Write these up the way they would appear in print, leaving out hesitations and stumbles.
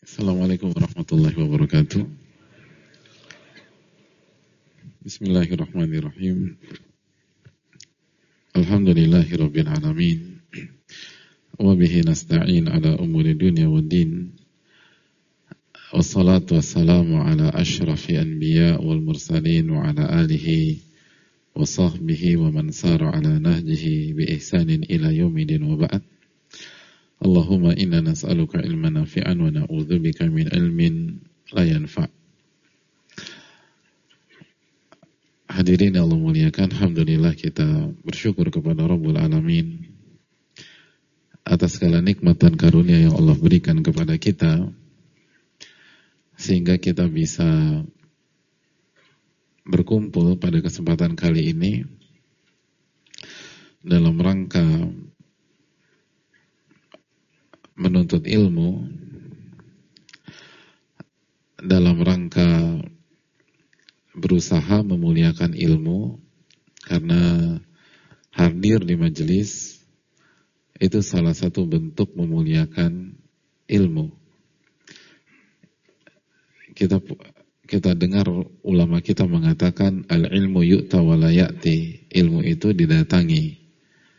Assalamualaikum warahmatullahi wabarakatuh. Bismillahirrahmanirrahim. Alhamdulillahirabbil alamin. Wa bihi nasta'in ala umuri dunya waddin. Wassalatu wassalamu ala asyrafil anbiya wal mursalin wa ala alihi wa sahbihi wa man sara ala nahjihi bi ihsanin ila yaumil wa ba'd. Allahumma inna nas'aluka ilman nafi'an wa na'udzubika min ilmin la yanfa'. Hadirin yang Allah muliakan, alhamdulillah kita bersyukur kepada Rabbul Alamin atas segala nikmat dan karunia yang Allah berikan kepada kita sehingga kita bisa berkumpul pada kesempatan kali ini dalam rangka menuntut ilmu, dalam rangka berusaha memuliakan ilmu, karena hadir di majelis itu salah satu bentuk memuliakan ilmu. Kita dengar ulama kita mengatakan al-ilmu yu'ta wa la ya'ti, ilmu itu didatangi.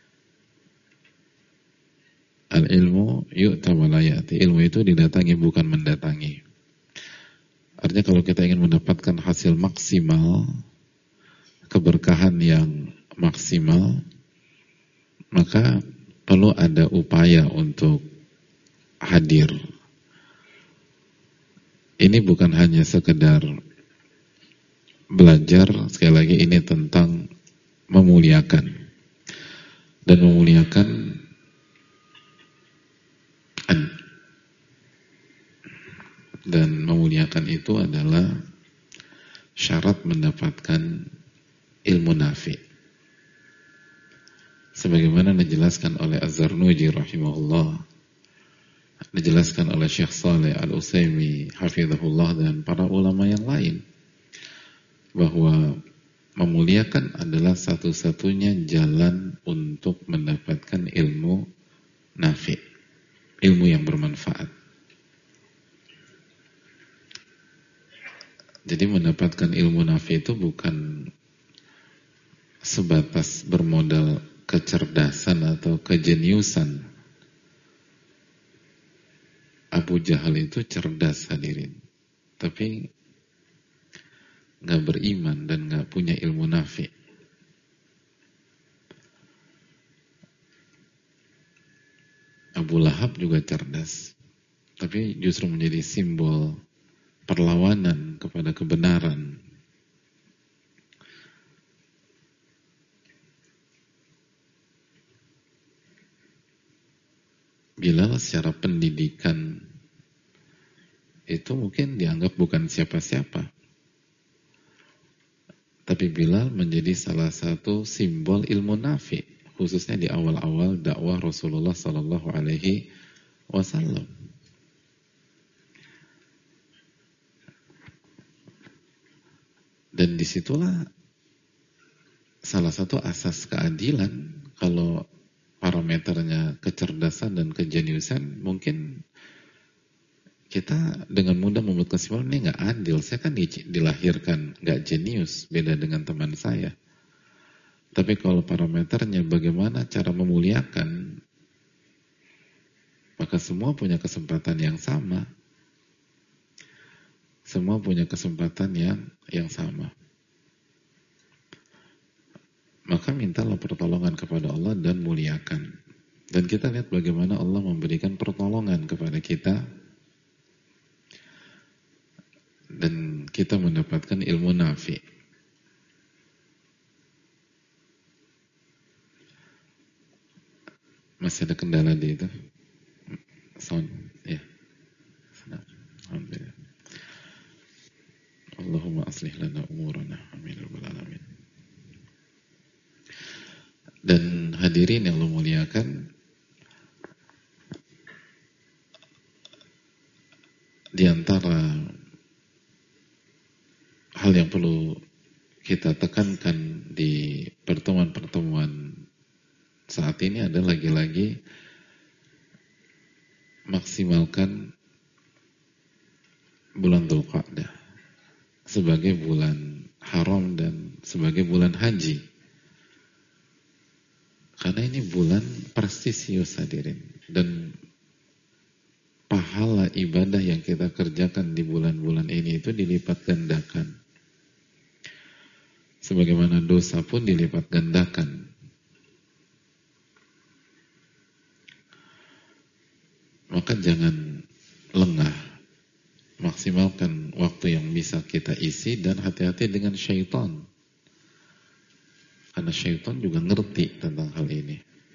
Al-ilmu yu'ta wa la ya'ti, ilmu itu didatangi bukan mendatangi. Artinya kalau kita ingin mendapatkan hasil maksimal, keberkahan yang maksimal, maka perlu ada upaya untuk hadir. Ini bukan hanya sekedar belajar, sekali lagi ini tentang memuliakan. Dan memuliakan itu adalah syarat mendapatkan ilmu nafi. Sebagaimana dijelaskan oleh Az-Zarnuji rahimahullah, dijelaskan oleh Syekh Saleh Al-Utsaimin hafizahullah dan para ulama yang lain, bahwa memuliakan adalah satu-satunya jalan untuk mendapatkan ilmu nafi, ilmu yang bermanfaat. Jadi mendapatkan ilmu nafi itu bukan sebatas bermodal kecerdasan atau kejeniusan. Abu Jahal itu cerdas hadirin, tapi gak beriman dan gak punya ilmu nafi. Abu Lahab juga cerdas, tapi justru menjadi simbol perlawanan kepada kebenaran. Bilal secara pendidikan itu mungkin dianggap bukan siapa-siapa, tapi Bilal menjadi salah satu simbol ilmu nafi, khususnya di awal-awal dakwah Rasulullah Sallallahu Alaihi Wasallam. Dan disitulah salah satu asas keadilan. Kalau parameternya kecerdasan dan kejeniusan, mungkin kita dengan mudah membuat kesimpulan ini nggak adil. Saya kan dilahirkan nggak jenius, beda dengan teman saya. Tapi kalau parameternya bagaimana cara memuliakan, maka semua punya kesempatan yang sama. Semua punya kesempatan yang sama. Maka mintalah pertolongan kepada Allah dan muliakan. Dan kita lihat bagaimana Allah memberikan pertolongan kepada kita, dan kita mendapatkan ilmu nafi. Masih ada kendala di itu? Sound? Ya. Alhamdulillah. Allahumma aslih lana umurana. Amin rabbal alamin. Dan hadirin yang Allah muliakan, di antara hal yang perlu kita tekankan di pertemuan-pertemuan saat ini adalah lagi-lagi maksimalkan sebagai bulan haram dan sebagai bulan haji. Karena ini bulan prestisius hadirin, dan pahala ibadah yang kita kerjakan di bulan-bulan ini itu dilipat gandakan. Sebagaimana dosa pun dilipat gandakan. Maka jangan lengah, maksimalkan waktu yang bisa kita isi dan hati-hati dengan syaitan. Karena syaitan juga ngerti tentang hal ini.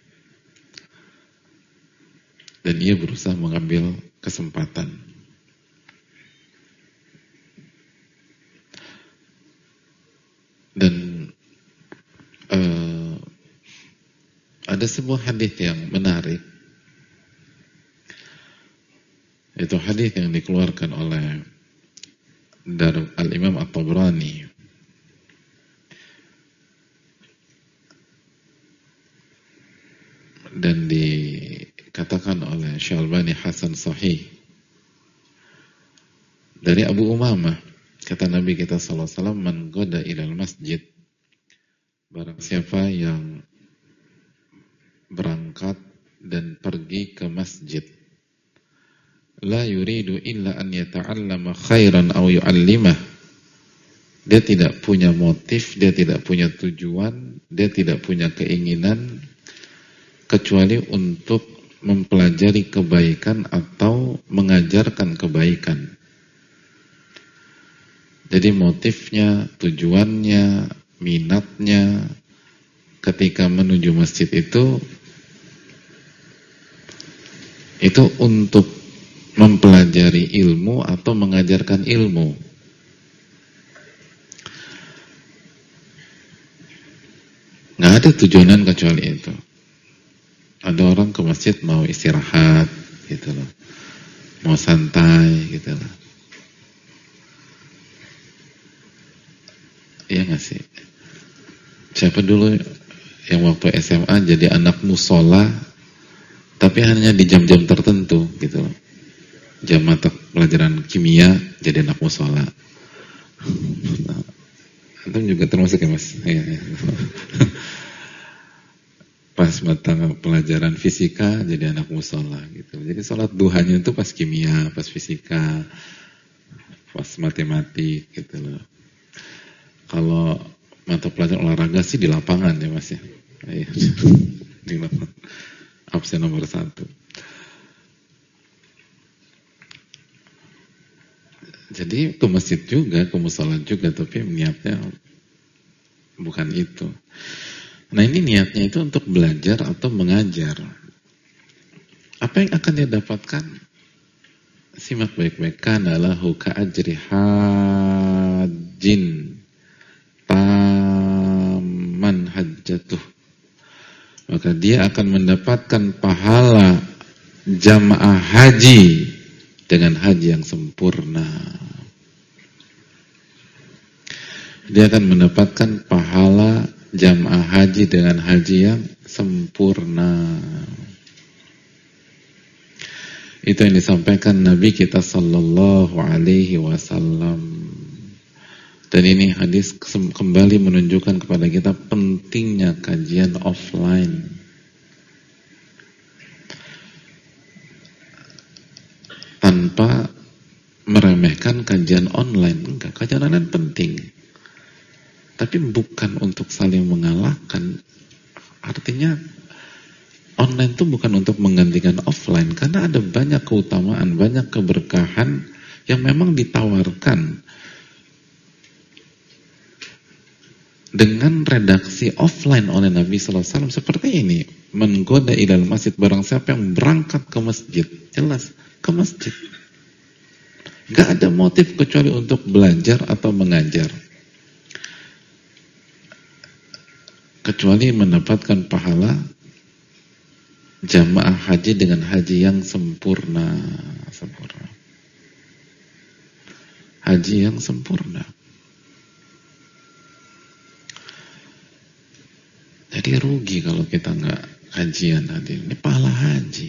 Dan ia berusaha mengambil kesempatan. Dan ada sebuah hadis yang menarik. Itu hadis yang dikeluarkan oleh Al-Imam At-Tabrani. Dan dikatakan oleh Syalbani Hasan Sahih dari Abu Umamah, kata Nabi kita sallallahu alaihi wasallam, man goda ilal masjid, barang siapa yang berangkat dan pergi ke masjid, la yuridu illa an yata'allama khairan aw yu'allimah, dia tidak punya motif, dia tidak punya tujuan, dia tidak punya keinginan kecuali untuk mempelajari kebaikan atau mengajarkan kebaikan. Jadi motifnya, tujuannya, minatnya ketika menuju masjid itu untuk mempelajari ilmu atau mengajarkan ilmu. Nggak ada tujuanan kecuali itu. Ada orang ke masjid mau istirahat gitu loh, mau santai gitu loh. Iya nggak sih? Siapa dulu yang waktu SMA jadi anak musola, tapi hanya di jam-jam tertentu gitu loh. Jam mata pelajaran kimia jadi anak musola. Antum juga termasuk ya mas? Iya. Pas mata pelajaran fisika jadi anak musola gitu. Jadi sholat duhanya itu pas kimia, pas fisika, pas matematik gitu loh. Kalau mata pelajaran olahraga sih di lapangan ya mas ya. Di lapangan. Absen nomor 1. Jadi ke masjid juga, ke musola juga, tapi niatnya bukan itu. Nah ini niatnya itu untuk belajar atau mengajar. Apa yang akan dia dapatkan? Simak baik-baik. Kana lahu ka'ajri hajjin taman hajjatuh. Maka dia akan mendapatkan pahala jamaah haji dengan haji yang sempurna. Dia akan mendapatkan pahala jamaah haji dengan haji yang sempurna. Itu yang disampaikan Nabi kita sallallahu alaihi wasallam. Dan ini hadis kembali menunjukkan kepada kita pentingnya kajian offline. Tanpa meremehkan kajian online. Enggak, kajian online penting. Tapi bukan untuk saling mengalahkan. Artinya online itu bukan untuk menggantikan offline. Karena ada banyak keutamaan, banyak keberkahan yang memang ditawarkan dengan redaksi offline oleh Nabi Sallallahu Alaihi Wasallam seperti ini. Menggoda ilal masjid, barang siapa yang berangkat ke masjid, jelas ke masjid. Gak ada motif kecuali untuk belajar atau mengajar. Kecuali mendapatkan pahala jamaah haji dengan haji yang sempurna. Haji yang sempurna. Jadi rugi kalau kita nggak hajian hadirin. Ini pahala haji.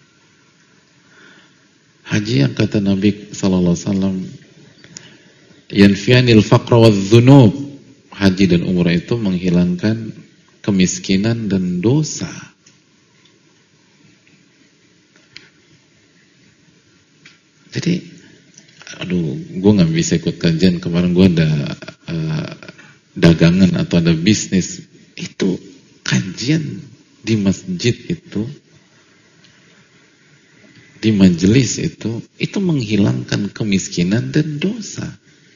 Haji yang kata Nabi Sallallahu Alaihi Wasallam yanfiyanil faqra wadh-dhunub. Haji dan umrah itu menghilangkan kemiskinan dan dosa. Jadi, aduh, gue nggak bisa ikut kajian kemarin. Gue ada dagangan atau ada bisnis. Itu kajian di masjid itu, di majelis itu menghilangkan kemiskinan dan dosa.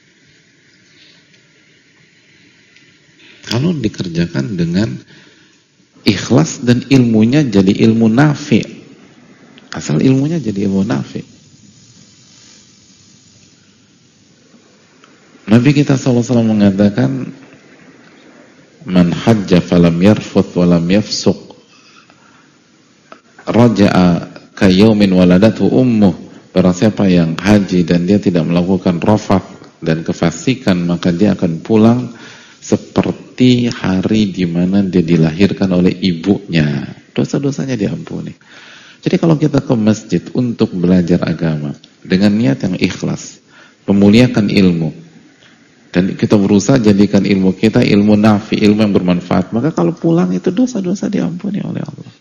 Kalau dikerjakan dengan ikhlas dan ilmunya jadi ilmu nafi. Asal ilmunya jadi ilmu nafi. Nabi kita SAW mengatakan, man hajja falam yarfuth walam yafsuq raja'a kayaumin waladatu ummuh. Barang siapa yang haji dan dia tidak melakukan rafath dan kefasikan, maka dia akan pulang seperti hari di mana dia dilahirkan oleh ibunya. Dosa-dosanya diampuni. Jadi kalau kita ke masjid untuk belajar agama dengan niat yang ikhlas, memuliakan ilmu, dan kita berusaha jadikan ilmu kita ilmu nafi, ilmu yang bermanfaat, maka kalau pulang itu dosa-dosa diampuni oleh Allah.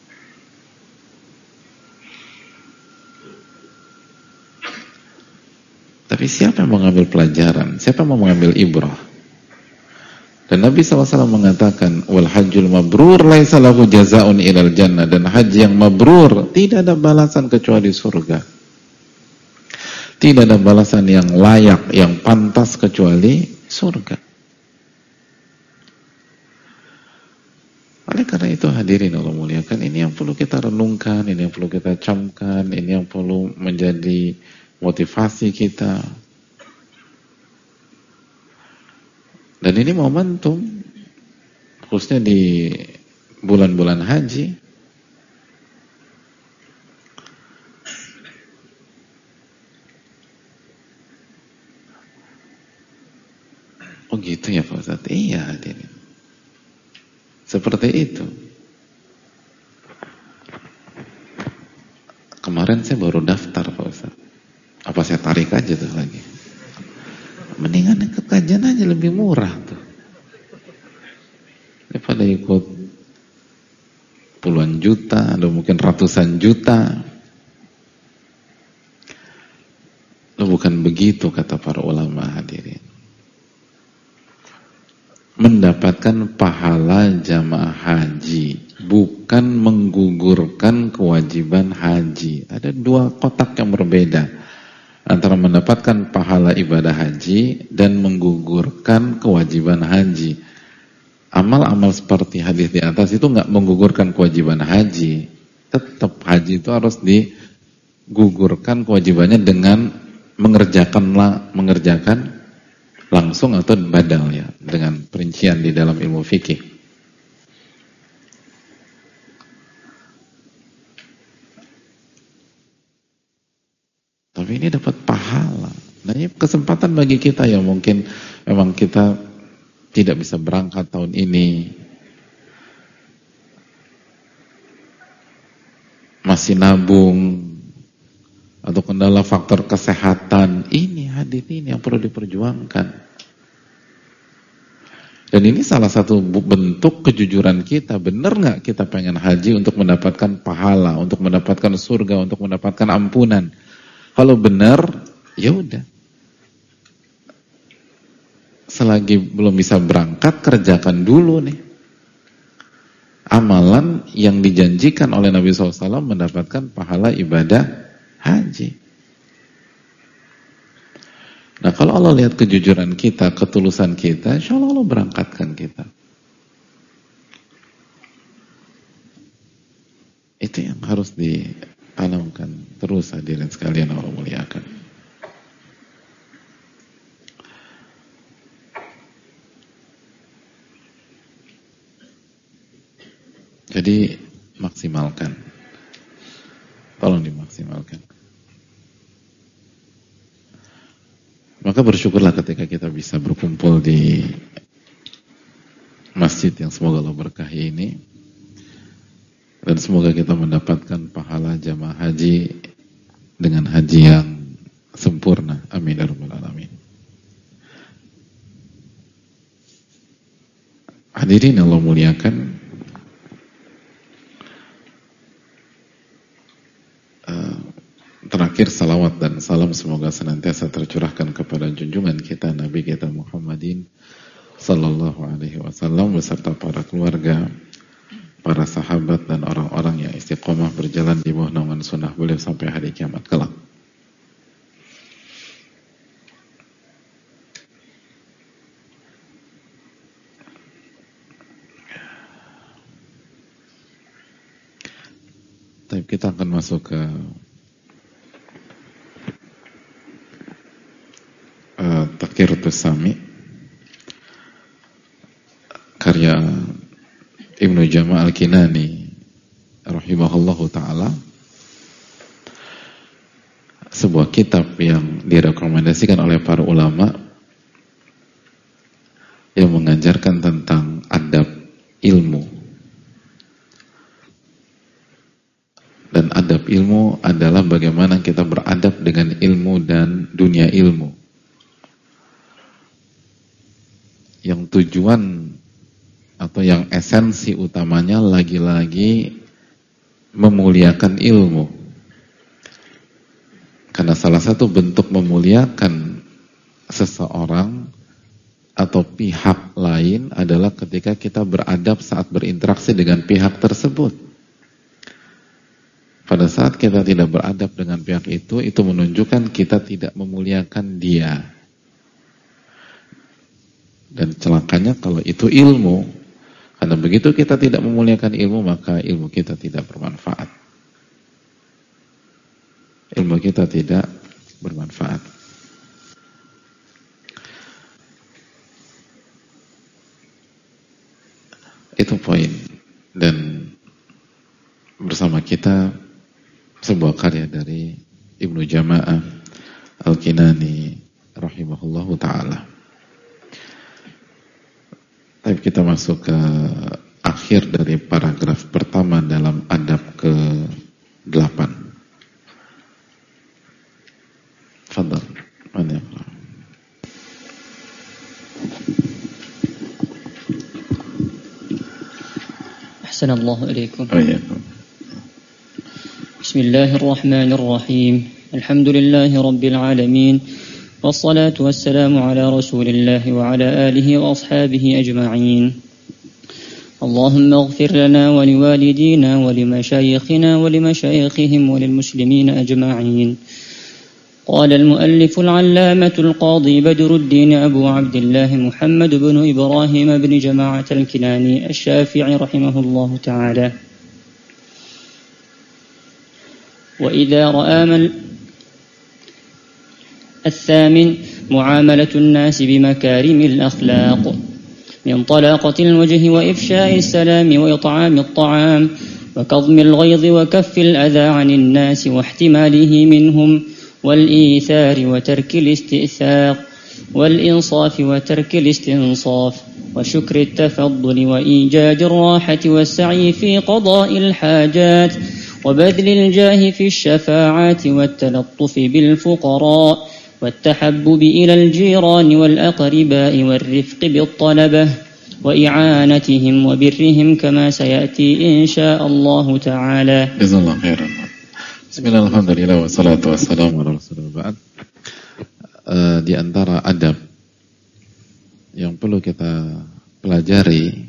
Tapi siapa yang mau mengambil pelajaran? Siapa yang mau mengambil ibrah? Dan Nabi SAW mengatakan, wal hajjul mabrur laisa lahu jazaa'un ilal jannah. Dan haji yang mabrur tidak ada balasan kecuali surga. Tidak ada balasan yang layak, yang pantas kecuali surga. Oleh karena itu hadirin Allah muliakan, ini yang perlu kita renungkan, ini yang perlu kita camkan, ini yang perlu menjadi motivasi kita. Dan ini momentum, khususnya di bulan-bulan haji. Oh gitu ya Pak Ustadz? Iya hadirin. Seperti itu. Kemarin saya baru daftar Pak Ustadz. Apa saya tarik aja tuh lagi? Mendingan ikut kajian aja, lebih murah tuh. Daripada ikut puluhan juta, atau mungkin ratusan juta. Loh bukan begitu kata para ulama hadirin. Mendapatkan pahala jamaah haji, bukan menggugurkan kewajiban haji. Ada dua kotak yang berbeda. Antara mendapatkan pahala ibadah haji dan menggugurkan kewajiban haji. Amal-amal seperti hadis di atas itu nggak menggugurkan kewajiban haji. Tetap haji itu harus digugurkan kewajibannya dengan mengerjakan langsung atau badal ya, dengan perincian di dalam ilmu fikih. Tapi ini dapat pahala. Nah ini kesempatan bagi kita yang mungkin memang kita tidak bisa berangkat tahun ini, masih nabung, atau kendala faktor kesehatan. Ini hadir ini yang perlu diperjuangkan. Dan ini salah satu bentuk kejujuran kita. Benar nggak kita pengen haji untuk mendapatkan pahala, untuk mendapatkan surga, untuk mendapatkan ampunan? Kalau benar, ya udah. Selagi belum bisa berangkat, kerjakan dulu nih amalan yang dijanjikan oleh Nabi SAW mendapatkan pahala ibadah haji. Nah kalau Allah lihat kejujuran kita, ketulusan kita, insya Allah berangkatkan kita. Itu yang harus ditanamkan terus hadirin sekalian Allah muliakan. Jadi maksimalkan, tolong dimaksimalkan. Maka bersyukurlah ketika kita bisa berkumpul di masjid yang semoga Allah berkahi ini, dan semoga kita mendapatkan pahala jamaah haji dengan haji yang sempurna. Amin ya rabbal alamin. Hadirin Allah muliakan, terakhir salawat dan salam semoga senantiasa tercurahkan kepada junjungan kita Nabi kita Muhammadin sallallahu alaihi wasallam beserta para keluarga, para sahabat dan orang-orang yang istiqomah berjalan di bawah naungan sunnah beliau sampai hari kiamat kelak. Tapi kita akan masuk ke Taqiyyatus Sami karya Ibnu Jama' Al-Kinani rahimahullahu ta'ala, sebuah kitab yang direkomendasikan oleh para ulama yang mengajarkan tentang adab ilmu. Dan adab ilmu adalah bagaimana kita beradab dengan ilmu dan dunia ilmu, yang tujuan atau yang esensi utamanya lagi-lagi memuliakan ilmu. Karena salah satu bentuk memuliakan seseorang atau pihak lain adalah ketika kita beradab saat berinteraksi dengan pihak tersebut. Pada saat kita tidak beradab dengan pihak itu menunjukkan kita tidak memuliakan dia. Dan celakanya kalau itu ilmu, karena begitu kita tidak memuliakan ilmu, maka ilmu kita tidak bermanfaat. Ilmu kita tidak bermanfaat. Itu poin. Dan bersama kita sebuah karya dari Ibnu Jama'ah Al-Kinani rahimahullahu ta'ala. Tapi kita masuk ke akhir dari paragraf pertama dalam adab ke-8. Fadhal, mana ya? Ahsanallahu ilaikum. Oh, iya. بسم الله الرحمن الرحيم الحمد لله رب العالمين والصلاة والسلام على رسول الله وعلى آله وأصحابه أجمعين اللهم اغفر لنا ولوالدينا ولمشايخنا ولمشايخهم وللمسلمين أجمعين. قال المؤلف العلامة القاضي بدر الدين أبو عبد الله محمد بن إبراهيم بن جماعة الكناني الشافعي رحمه الله تعالى: وإذا رأى الثامن معاملة الناس بمكارم الأخلاق من طلاقة الوجه وإفشاء السلام وإطعام الطعام وكظم الغيظ وكف الأذى عن الناس واحتماله منهم والإيثار وترك الاستئثار والإنصاف وترك الاستنصاف وشكر التفضل وإيجاد الراحة والسعي في قضاء الحاجات وبذل الجاه في الشفاعات والتلطف بالفقراء والتحبب إلى الجيران والأقرباء والرفق بالطلبة وإعانتهم وبرهم كما سيأتي إن شاء الله تعالى. جزا الله خيرا. بسم الله الحمد لله والصلاة والسلام على رسول الله. Di antara adab yang perlu kita pelajari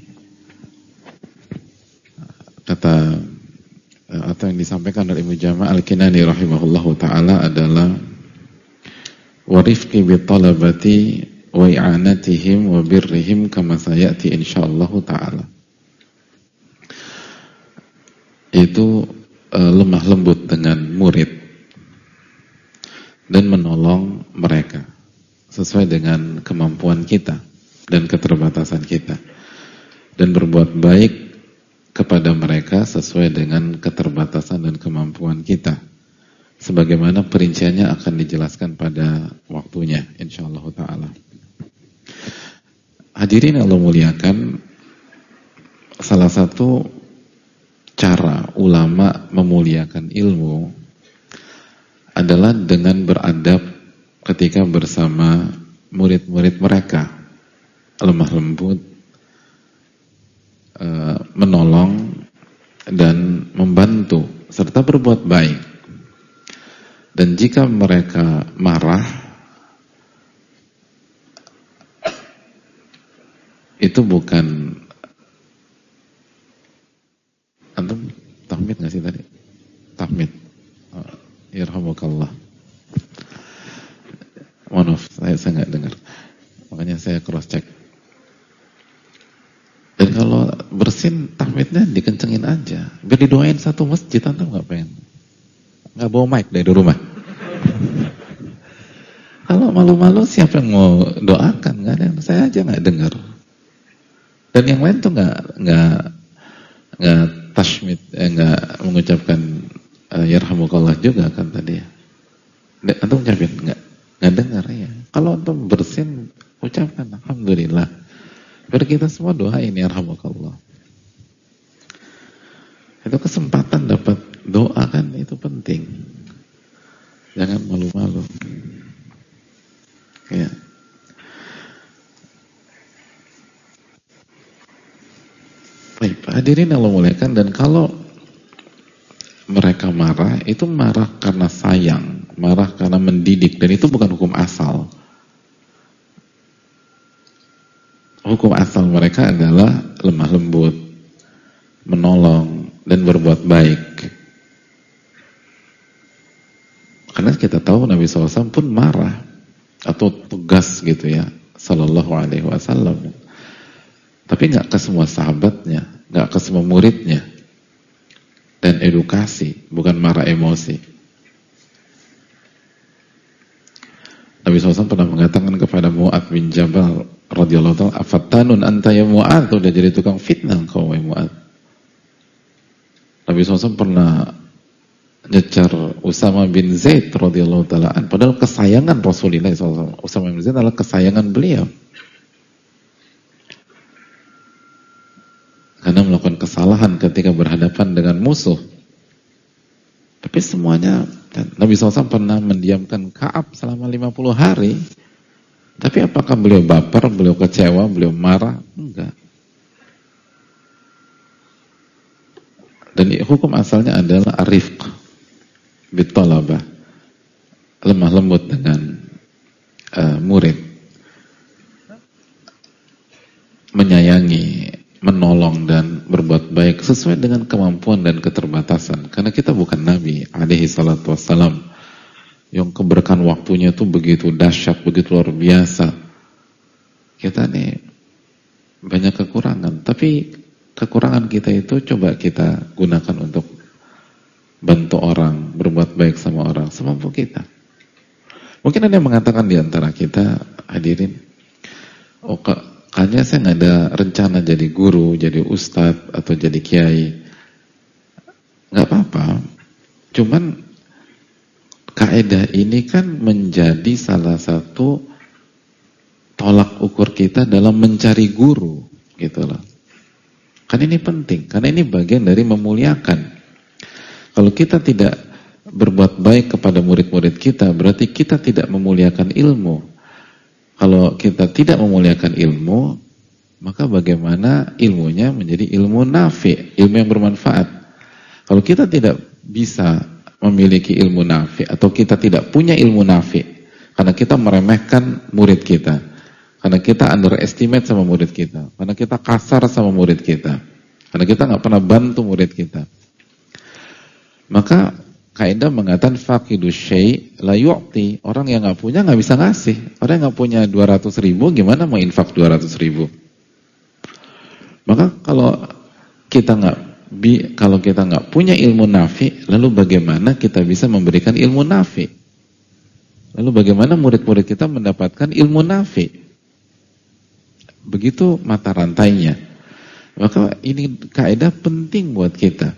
atau yang disampaikan oleh Ibnu Jama' Al-Kinani rahimahullahu ta'ala adalah warifqi bitalabati wa i'anatihim wa birrihim kama sayati insyaallah ta'ala. Itu lemah lembut dengan murid dan menolong mereka sesuai dengan kemampuan kita dan keterbatasan kita, dan berbuat baik kepada mereka sesuai dengan keterbatasan dan kemampuan kita, sebagaimana perinciannya akan dijelaskan pada waktunya insyaallah ta'ala. Hadirin Allah muliakan, salah satu cara ulama memuliakan ilmu adalah dengan beradab ketika bersama murid-murid mereka, lemah lembut menolong dan membantu serta berbuat baik. Dan jika mereka marah, itu bukan, antum tahmid nggak sih tadi? Tahmid. Yarhamukallah. Maaf, saya nggak dengar. Makanya saya cross check. Dan kalau bersin tahmidnya dikencengin aja. Biar didoain satu masjid, antum nggak pengen? Nggak bawa mic dari rumah. Kalau malu-malu siapa yang mau doakan? Nggak ada. Saya aja nggak dengar. Dan yang lain tuh nggak tashmid, nggak mengucapkan yarhamukallah juga kan tadi ya. Antum ucapin nggak dengar ya. Kalau antum bersin ucapkan alhamdulillah. Biar kita semua doain yarhamukallah. Itu kesempatan dapat doa kan, itu penting. Jangan malu-malu. Ya. Baik, hadirin Allah muliakan, dan kalau mereka marah, itu marah karena sayang, marah karena mendidik, dan itu bukan hukum asal. Hukum asal mereka adalah lemah lembut, menolong, dan berbuat baik. Karena kita tahu Nabi SAW pun marah atau tegas gitu ya, Sallallahu Alaihi Wasallam. Tapi nggak ke semua sahabatnya, nggak ke semua muridnya. Dan edukasi, bukan marah emosi. Nabi SAW pernah mengatakan kepada Mu'adz bin Jabal radhiyallahu ta'ala, afattanun anta ya Mu'adz, udah jadi tukang fitnah kau ya Mu'adz. Nabi SAW pernah nyecar Usama bin Zaid radhiyallahu ta'ala, padahal kesayangan Rasulullah SAW. Usama bin Zaid adalah kesayangan beliau. Karena melakukan kesalahan ketika berhadapan dengan musuh. Tapi semuanya, Nabi SAW pernah mendiamkan Ka'ab selama 50 hari. Tapi apakah beliau baper, beliau kecewa, beliau marah? Enggak. Dan hukum asalnya adalah arifq bittalabah, lemah lembut dengan murid, menyayangi, menolong dan berbuat baik sesuai dengan kemampuan dan keterbatasan. Karena kita bukan Nabi alaihi salatu wassalam yang keberkahan waktunya itu begitu dahsyat, begitu luar biasa. Kita nih banyak kekurangan, tapi kekurangan kita itu coba kita gunakan untuk bantu orang, berbuat baik sama orang semampu kita. Mungkin ada yang mengatakan di antara kita, hadirin, kayaknya saya nggak ada rencana jadi guru, jadi ustadz atau jadi kiai. Nggak apa-apa. Cuman kaidah ini kan menjadi salah satu tolak ukur kita dalam mencari guru, gitu loh. Kan ini penting, karena ini bagian dari memuliakan. Kalau kita tidak berbuat baik kepada murid-murid kita, berarti kita tidak memuliakan ilmu. Kalau kita tidak memuliakan ilmu, maka bagaimana ilmunya menjadi ilmu nafi, ilmu yang bermanfaat. Kalau kita tidak bisa memiliki ilmu nafi, atau kita tidak punya ilmu nafi, karena kita meremehkan murid kita, karena kita underestimate sama murid kita, karena kita kasar sama murid kita, karena kita nggak pernah bantu murid kita, maka kaidah mengatakan faqidus syai' la yu'ti. Orang yang nggak punya nggak bisa ngasih. Orang yang nggak punya 200.000 gimana mau infak 200.000? Maka kalau kita nggak punya ilmu nafi, lalu bagaimana kita bisa memberikan ilmu nafi? Lalu bagaimana murid-murid kita mendapatkan ilmu nafi? Begitu mata rantainya. Maka ini kaidah penting buat kita.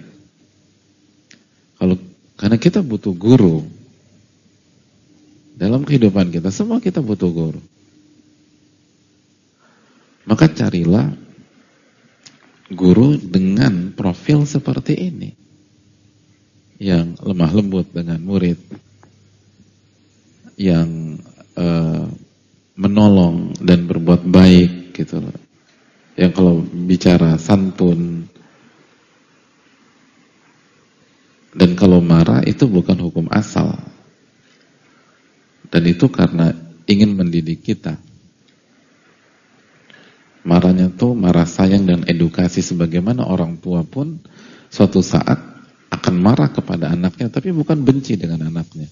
Karena kita butuh guru dalam kehidupan kita, semua kita butuh guru. Maka carilah guru dengan profil seperti ini, yang lemah lembut dengan murid, yang menolong dan berbuat baik gitu loh. Yang kalau bicara berbicara santun. Dan kalau marah itu bukan hukum asal. Dan itu karena ingin mendidik kita. Marahnya tuh marah sayang dan edukasi, sebagaimana orang tua pun suatu saat akan marah kepada anaknya, tapi bukan benci dengan anaknya.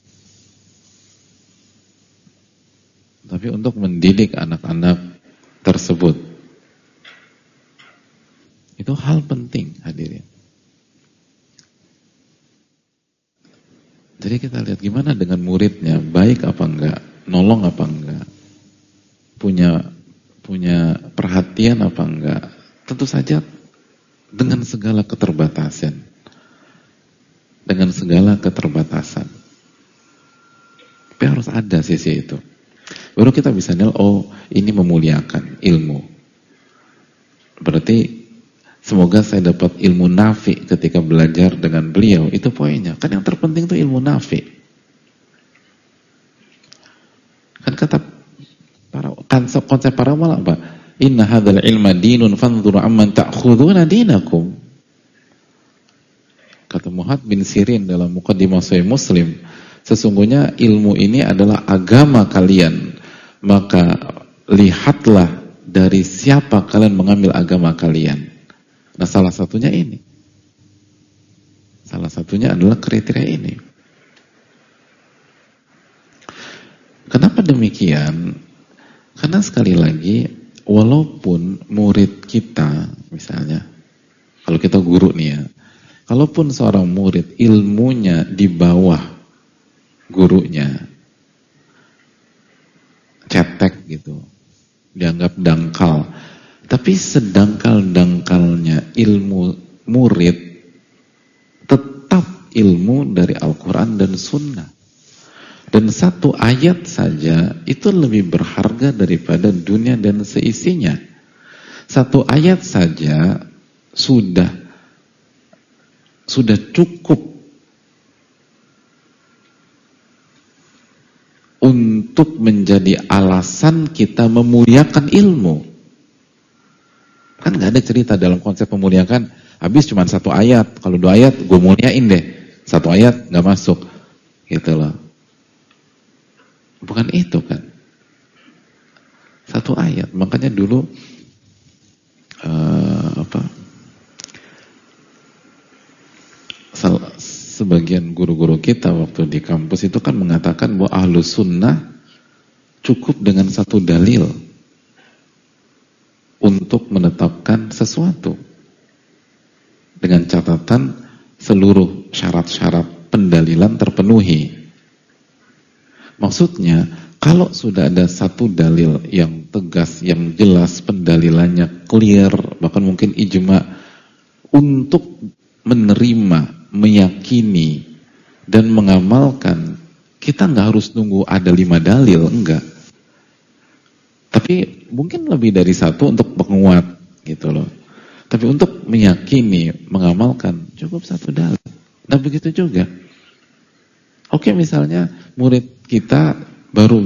Tapi untuk mendidik anak-anak tersebut. Itu hal penting, hadirin. Jadi kita lihat gimana dengan muridnya, baik apa enggak, nolong apa enggak, punya perhatian apa enggak. Tentu saja dengan segala keterbatasan. Dengan segala keterbatasan. Tapi harus ada sisi itu. Baru kita bisa nilai, oh ini memuliakan ilmu. Berarti semoga saya dapat ilmu nafi ketika belajar dengan beliau. Itu poinnya. Kan yang terpenting itu ilmu nafi. Kan kata konsep para ulama apa? Inna hadzal ilma dinun fanzuru amman ta'khuduna dinakum. Kata Muhammad bin Sirin dalam Muqaddimah Sahih Muslim, sesungguhnya ilmu ini adalah agama kalian. Maka lihatlah dari siapa kalian mengambil agama kalian. Nah, salah satunya ini. Salah satunya adalah kriteria ini. Kenapa demikian? Karena sekali lagi, walaupun murid kita, misalnya, kalau kita guru nih ya, kalaupun seorang murid ilmunya di bawah gurunya, cetek gitu, dianggap dangkal, tapi sedangkal-dangkalnya ilmu murid tetap ilmu dari Al-Quran dan Sunnah. Dan satu ayat saja itu lebih berharga daripada dunia dan seisinya. Satu ayat saja sudah cukup untuk menjadi alasan kita memuliakan ilmu. Kan gak ada cerita dalam konsep memuliakan, habis cuma satu ayat, kalau 2 ayat gue muliain deh, 1 ayat gak masuk, gitu loh. Bukan itu kan. 1 ayat, makanya dulu sebagian guru-guru kita waktu di kampus itu kan mengatakan bahwa ahlus sunnah cukup dengan 1 dalil untuk menetapkan sesuatu, dengan catatan seluruh syarat-syarat pendalilan terpenuhi. Maksudnya, kalau sudah ada 1 dalil yang tegas, yang jelas, pendalilannya clear, bahkan mungkin ijma, untuk menerima, meyakini, dan mengamalkan, kita nggak harus nunggu ada 5 dalil, enggak. Tapi mungkin lebih dari 1 untuk penguat, gitu loh. Tapi untuk meyakini, mengamalkan, cukup 1 dalil. Nah begitu juga. Oke, misalnya murid kita baru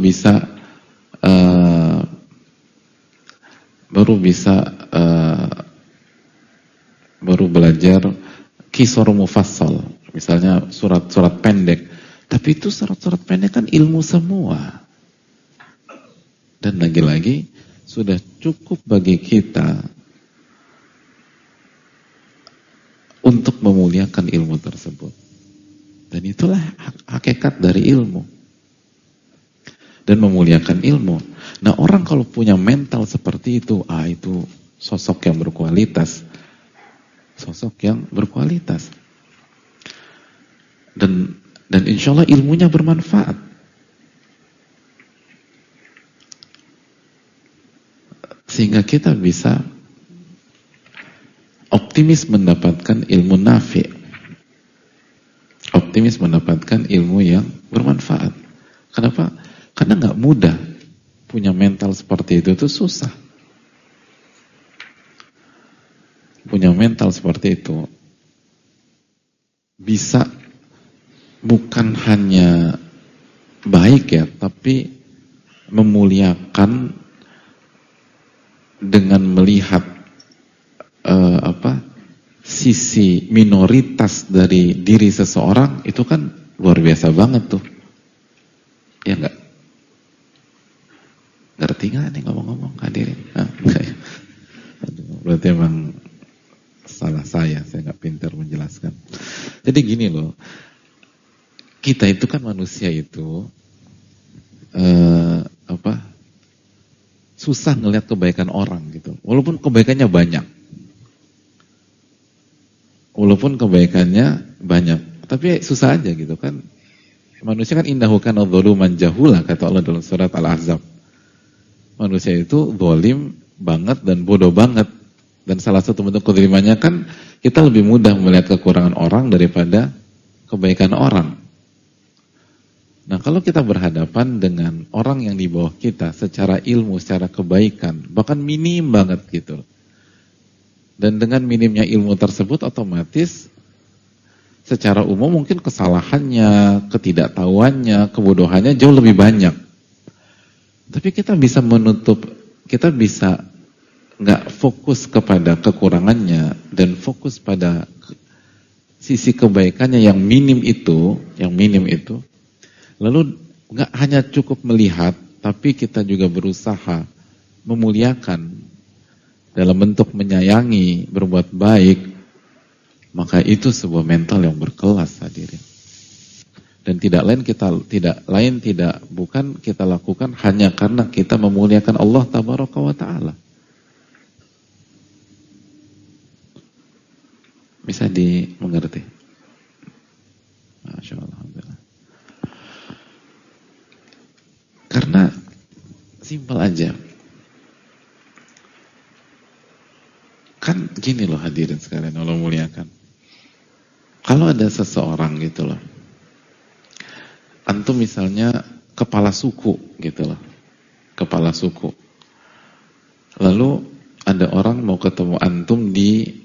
belajar Qisar Mufassal, misalnya surat-surat pendek. Tapi itu surat-surat pendek kan ilmu semua. Dan lagi-lagi sudah cukup bagi kita untuk memuliakan ilmu tersebut. Dan itulah hakikat dari ilmu. Dan memuliakan ilmu. Nah, orang kalau punya mental seperti itu, itu sosok yang berkualitas. Sosok yang berkualitas. Dan insya Allah ilmunya bermanfaat. Sehingga kita bisa optimis mendapatkan ilmu nafi'. Optimis mendapatkan ilmu yang bermanfaat. Kenapa? Karena nggak mudah punya mental seperti itu susah. Punya mental seperti itu bisa bukan hanya baik ya, tapi memuliakan dengan melihat sisi minoritas dari diri seseorang, itu kan luar biasa banget tuh. Ya enggak? Ngerti nggak nih ngomong-ngomong hadirin? Enggak ya? Berarti emang salah saya nggak pintar menjelaskan. Jadi gini loh, kita itu kan manusia itu susah ngelihat kebaikan orang gitu. Walaupun kebaikannya banyak. Tapi susah aja gitu kan. Manusia kan innahu kana dzaluman jahula, kata Allah dalam surat Al-Ahzab. Manusia itu zalim banget dan bodoh banget. Dan salah satu bentuk kezalimannya kan kita lebih mudah melihat kekurangan orang daripada kebaikan orang. Nah, kalau kita berhadapan dengan orang yang di bawah kita secara ilmu, secara kebaikan, bahkan minim banget gitu. Dan dengan minimnya ilmu tersebut otomatis secara umum mungkin kesalahannya, ketidaktahuannya, kebodohannya jauh lebih banyak. Tapi kita bisa nggak fokus kepada kekurangannya dan fokus pada sisi kebaikannya yang minim itu, lalu nggak hanya cukup melihat, tapi kita juga berusaha memuliakan dalam bentuk menyayangi, berbuat baik, maka itu sebuah mental yang berkelas hadirin. Dan bukan kita lakukan hanya karena kita memuliakan Allah tabaraka wa ta'ala. Bisa dimengerti? Masya Allah, alhamdulillah. Karena simpel aja. Kan gini loh hadirin sekalian, Allah muliakan. Kalau ada seseorang gitu loh, antum misalnya kepala suku gitu loh, kepala suku. Lalu ada orang mau ketemu antum di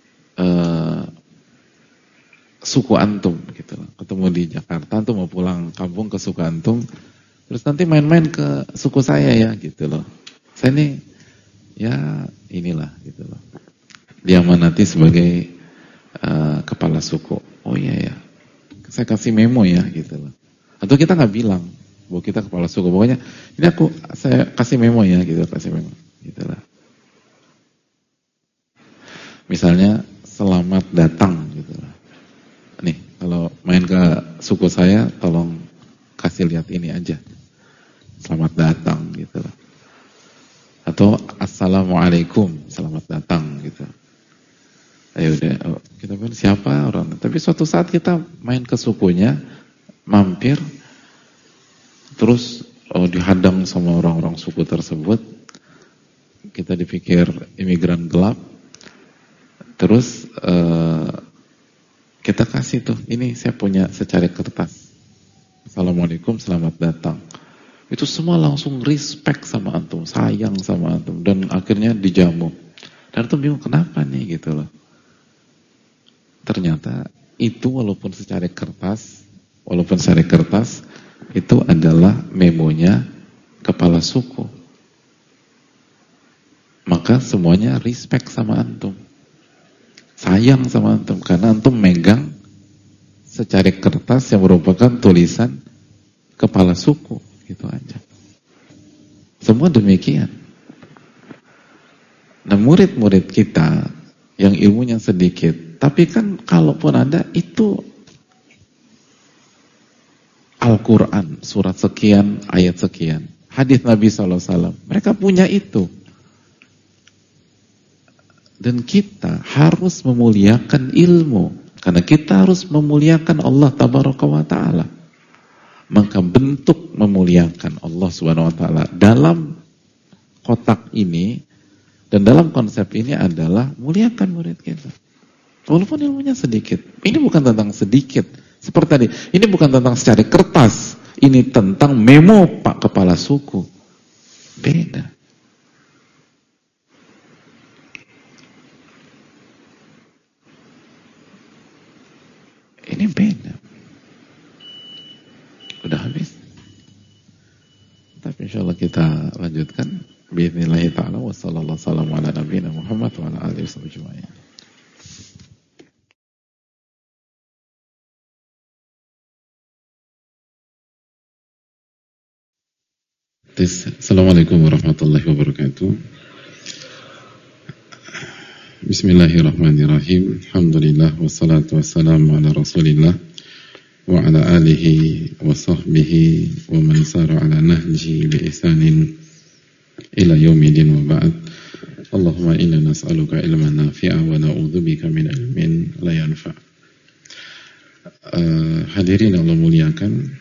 suku antum gitu loh. Ketemu di Jakarta, antum mau pulang kampung ke suku antum, terus nanti main-main ke suku saya ya gitu loh. Saya nih ya inilah gitu loh, diamanati sebagai kepala suku. Oh iya ya, saya kasih memo ya gitu loh. Atau kita nggak bilang bahwa kita kepala suku, pokoknya ini saya kasih memo ya gitu, kasih memo gitu lah. Misalnya selamat datang gitu lah. Nih kalau main ke suku saya, tolong kasih lihat ini aja, selamat datang gitu lah. Atau assalamualaikum, selamat datang gitu. Ayo udah, kita bilang siapa orang. Tapi suatu saat kita main ke sukunya, mampir, terus dihadang sama orang-orang suku tersebut, kita dipikir imigran gelap, terus kita kasih tuh, ini saya punya secari kertas, assalamualaikum, selamat datang. Itu semua langsung respect sama antum, sayang sama antum, dan akhirnya dijamu. Dan antum bingung kenapa nih gitu loh. Ternyata itu walaupun secara kertas itu adalah memonya kepala suku. Maka semuanya respect sama antum, sayang sama antum, karena antum megang secara kertas yang merupakan tulisan kepala suku. Gitu aja. Semua demikian. Nah, murid-murid kita yang ilmunya sedikit, tapi kan kalaupun ada itu Al-Quran, surat sekian, ayat sekian, hadis Nabi SAW, mereka punya itu. Dan kita harus memuliakan ilmu, karena kita harus memuliakan Allah tabaraka wa ta'ala. Maka bentuk memuliakan Allah subhanahu wa ta'ala dalam kotak ini dan dalam konsep ini adalah muliakan murid kita. Walaupun ilmunya sedikit. Ini bukan tentang sedikit. Seperti tadi, ini bukan tentang secari kertas. Ini tentang memo Pak Kepala Suku. Beda. Ini beda. Udah habis. Tapi insyaallah kita lanjutkan. Bismillahirrahmanirrahim. Wassallallahu ala nabiyina Muhammad wa ala alihi wasallam. Assalamualaikum warahmatullahi wabarakatuh. Bismillahirrahmanirrahim. Alhamdulillah wassalatu wassalamu ala Rasulillah wa ala alihi wa sahbihi wa man sara ala nahjihi bi ihsanin ila yaumil wa ba'd. Allahumma inna nas'aluka ilman nafi'a wa na'udzubika min ilmin la yanfa'. Hadirin Allah muliakan,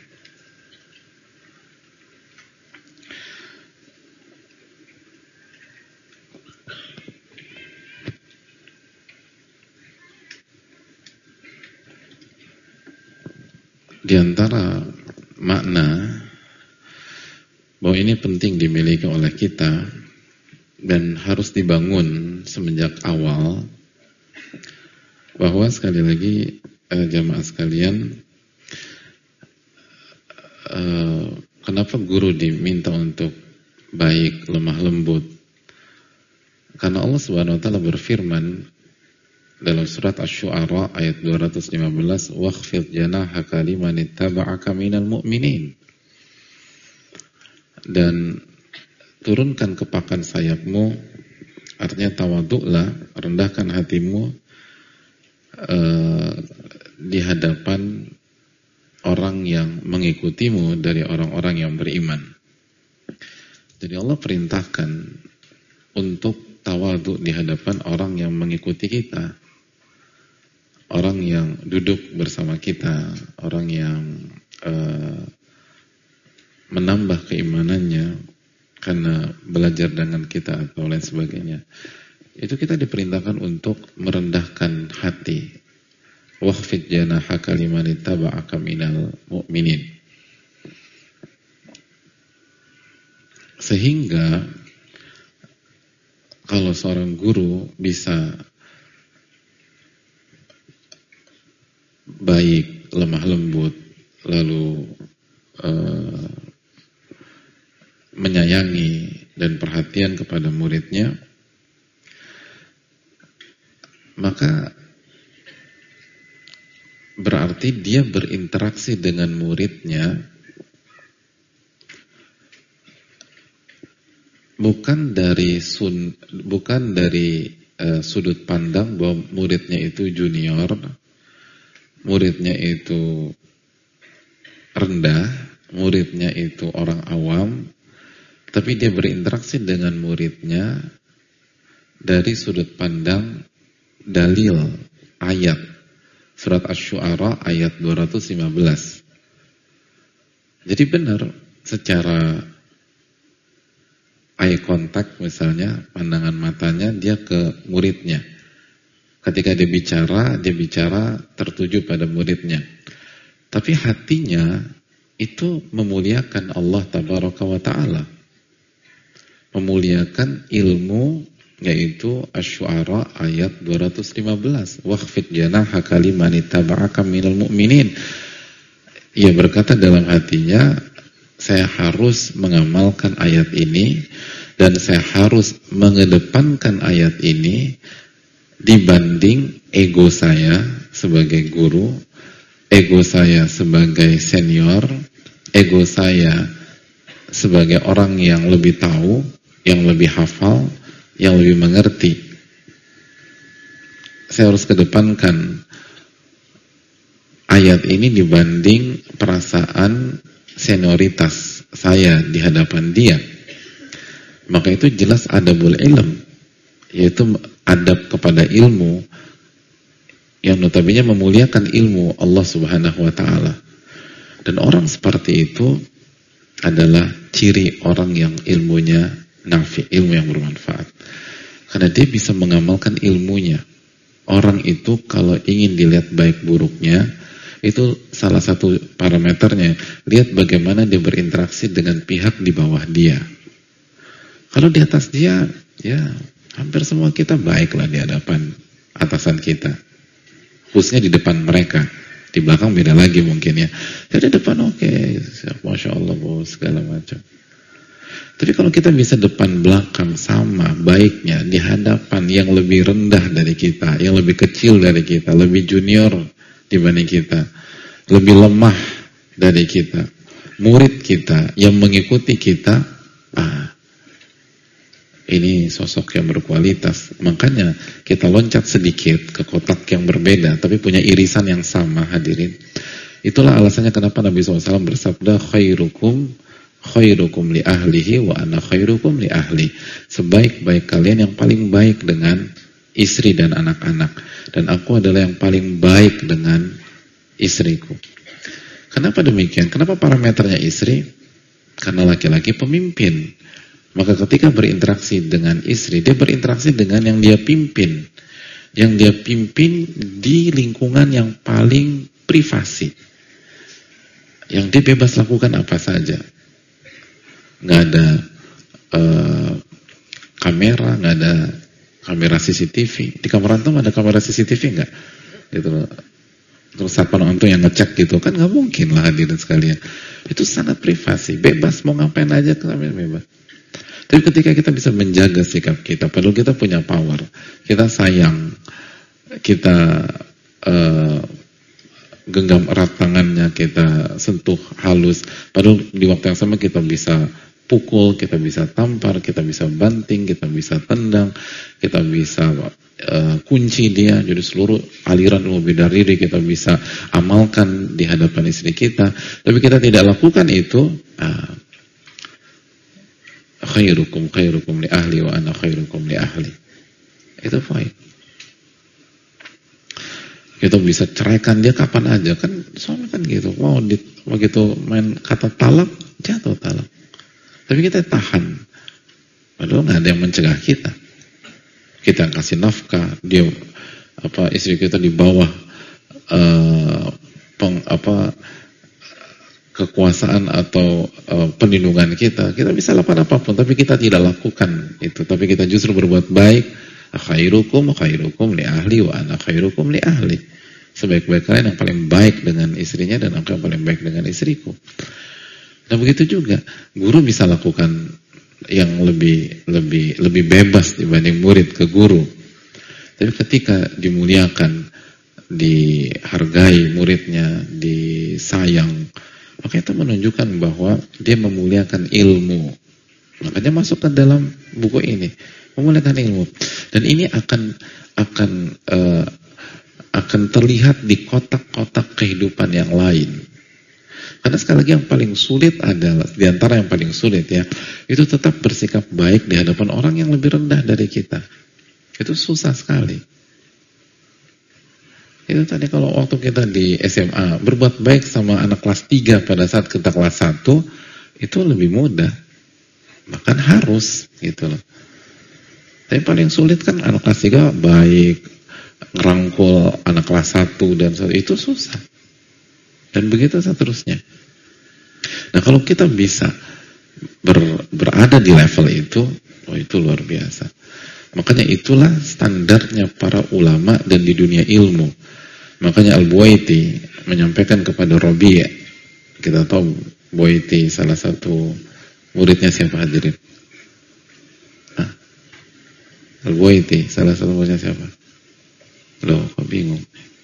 di antara makna bahwa ini penting dimiliki oleh kita dan harus dibangun semenjak awal, bahwa sekali lagi jamaah sekalian, kenapa guru diminta untuk baik, lemah lembut? Karena Allah Subhanahu wa taala berfirman dalam surat Asy-Syu'ara ayat 215, "Wakhfid janahaka liman ittaba'aka minal mu'minin." Dan turunkan kepakan sayapmu, artinya tawaduklah, rendahkan hatimu di hadapan orang yang mengikutimu dari orang-orang yang beriman. Jadi Allah perintahkan untuk tawaduk di hadapan orang yang mengikuti kita, orang yang duduk bersama kita, orang yang menambah keimanannya karena belajar dengan kita atau lain sebagainya. Itu kita diperintahkan untuk merendahkan hati. Wakhfid janahaka liman ittaba'aka minal mu'minin. Sehingga kalau seorang guru bisa baik, lemah lembut, lalu menyayangi dan perhatian kepada muridnya, maka berarti dia berinteraksi dengan muridnya bukan dari sudut pandang bahwa muridnya itu junior, muridnya itu rendah, muridnya itu orang awam, tapi dia berinteraksi dengan muridnya dari sudut pandang dalil ayat surat Asy-Syu'ara ayat 215. Jadi benar, secara eye contact misalnya, pandangan matanya dia ke muridnya. Ketika dia bicara tertuju pada muridnya. Tapi hatinya itu memuliakan Allah Tabaraka wa Ta'ala, memuliakan ilmu, yaitu Asy-Syu'ara ayat 215. Wakhfid janahaka liman ittaba'aka minal mu'minin. Ia berkata dalam hatinya, saya harus mengamalkan ayat ini dan saya harus mengedepankan ayat ini dibanding ego saya sebagai guru, ego saya sebagai senior, ego saya sebagai orang yang lebih tahu, yang lebih hafal, yang lebih mengerti. Saya harus kedepankan ayat ini dibanding perasaan senioritas saya di hadapan dia. Maka itu jelas adabul ilm, yaitu adab kepada ilmu yang notabene memuliakan ilmu Allah Subhanahu wa Ta'ala. Dan orang seperti itu adalah ciri orang yang ilmunya nafi, ilmu yang bermanfaat. Karena dia bisa mengamalkan ilmunya. Orang itu kalau ingin dilihat baik buruknya, itu salah satu parameternya, lihat bagaimana dia berinteraksi dengan pihak di bawah dia. Kalau di atas dia, ya hampir semua kita baiklah di hadapan atasan kita, khususnya di depan mereka. Di belakang beda lagi mungkin ya. Jadi depan oke, Masya Allah bos, segala macam. Tapi kalau kita bisa depan belakang sama baiknya di hadapan yang lebih rendah dari kita, yang lebih kecil dari kita, lebih junior dibanding kita, lebih lemah dari kita, murid kita yang mengikuti kita, ini sosok yang berkualitas. Makanya kita loncat sedikit ke kotak yang berbeda, tapi punya irisan yang sama, hadirin. Itulah alasannya kenapa Nabi SAW bersabda, khairukum li ahlihi wa ana khairukum li ahli. Sebaik-baik kalian yang paling baik dengan istri dan anak-anak. Dan aku adalah yang paling baik dengan istriku. Kenapa demikian? Kenapa parameternya istri? Karena laki-laki pemimpin. Maka ketika berinteraksi dengan istri, dia berinteraksi dengan yang dia pimpin. Yang dia pimpin di lingkungan yang paling privasi. Yang dia bebas lakukan apa saja. Nggak ada kamera, nggak ada kamera CCTV. Di kamar antum ada kamera CCTV nggak? Gitu loh. Terus satpam antum yang ngecek gitu kan nggak mungkin lah, hadirin sekalian. Itu sangat privasi, bebas mau ngapain aja kalian bebas. Tapi ketika kita bisa menjaga sikap kita, padahal kita punya power, kita sayang, kita genggam erat tangannya, kita sentuh halus, padahal di waktu yang sama kita bisa pukul, kita bisa tampar, kita bisa banting, kita bisa tendang, kita bisa kunci dia, jadi seluruh aliran ilmu bidadari kita bisa amalkan di hadapan istri kita. Tapi kita tidak lakukan itu, khairukum li ahli wa ana khairukum li ahli. Itu baik. Kita bisa ceraikan dia kapan aja, kan suami kan gitu. Mau begitu main kata talak, jatuh talak. Tapi kita tahan. Padahal nggak ada yang mencegah kita. Kita yang kasih nafkah, dia istri kita di bawah kekuasaan atau perlindungan kita bisa lakukan apapun, tapi kita tidak lakukan itu. Tapi kita justru berbuat baik. Khairukum li ahli wa ana khairukum li ahli. Sebaik-baik kalian yang paling baik dengan istrinya dan aku yang paling baik dengan istriku. Nah begitu juga guru bisa lakukan yang lebih bebas dibanding murid ke guru. Tapi ketika dimuliakan, dihargai muridnya, disayang, maka itu menunjukkan bahwa dia memuliakan ilmu. Makanya masuk ke dalam buku ini, memuliakan ilmu. Dan ini akan terlihat di kotak-kotak kehidupan yang lain. Karena sekali lagi yang paling sulit adalah, di antara yang paling sulit ya, itu tetap bersikap baik di hadapan orang yang lebih rendah dari kita. Itu susah sekali. Itu tadi kalau waktu kita di SMA, berbuat baik sama anak kelas 3 pada saat kita kelas 1, itu lebih mudah. Bahkan harus, gitu loh. Tapi paling sulit kan anak kelas 3 baik, ngerangkul anak kelas 1 dan itu susah. Dan begitu seterusnya. Nah kalau kita bisa berada di level itu, itu luar biasa. Makanya itulah standarnya para ulama dan di dunia ilmu. Makanya Al-Buwaiti menyampaikan kepada Rabi', kita tahu Buwaiti salah satu muridnya siapa, hadirin? Al-Buwaiti salah satu muridnya siapa? Loh, kok bingung?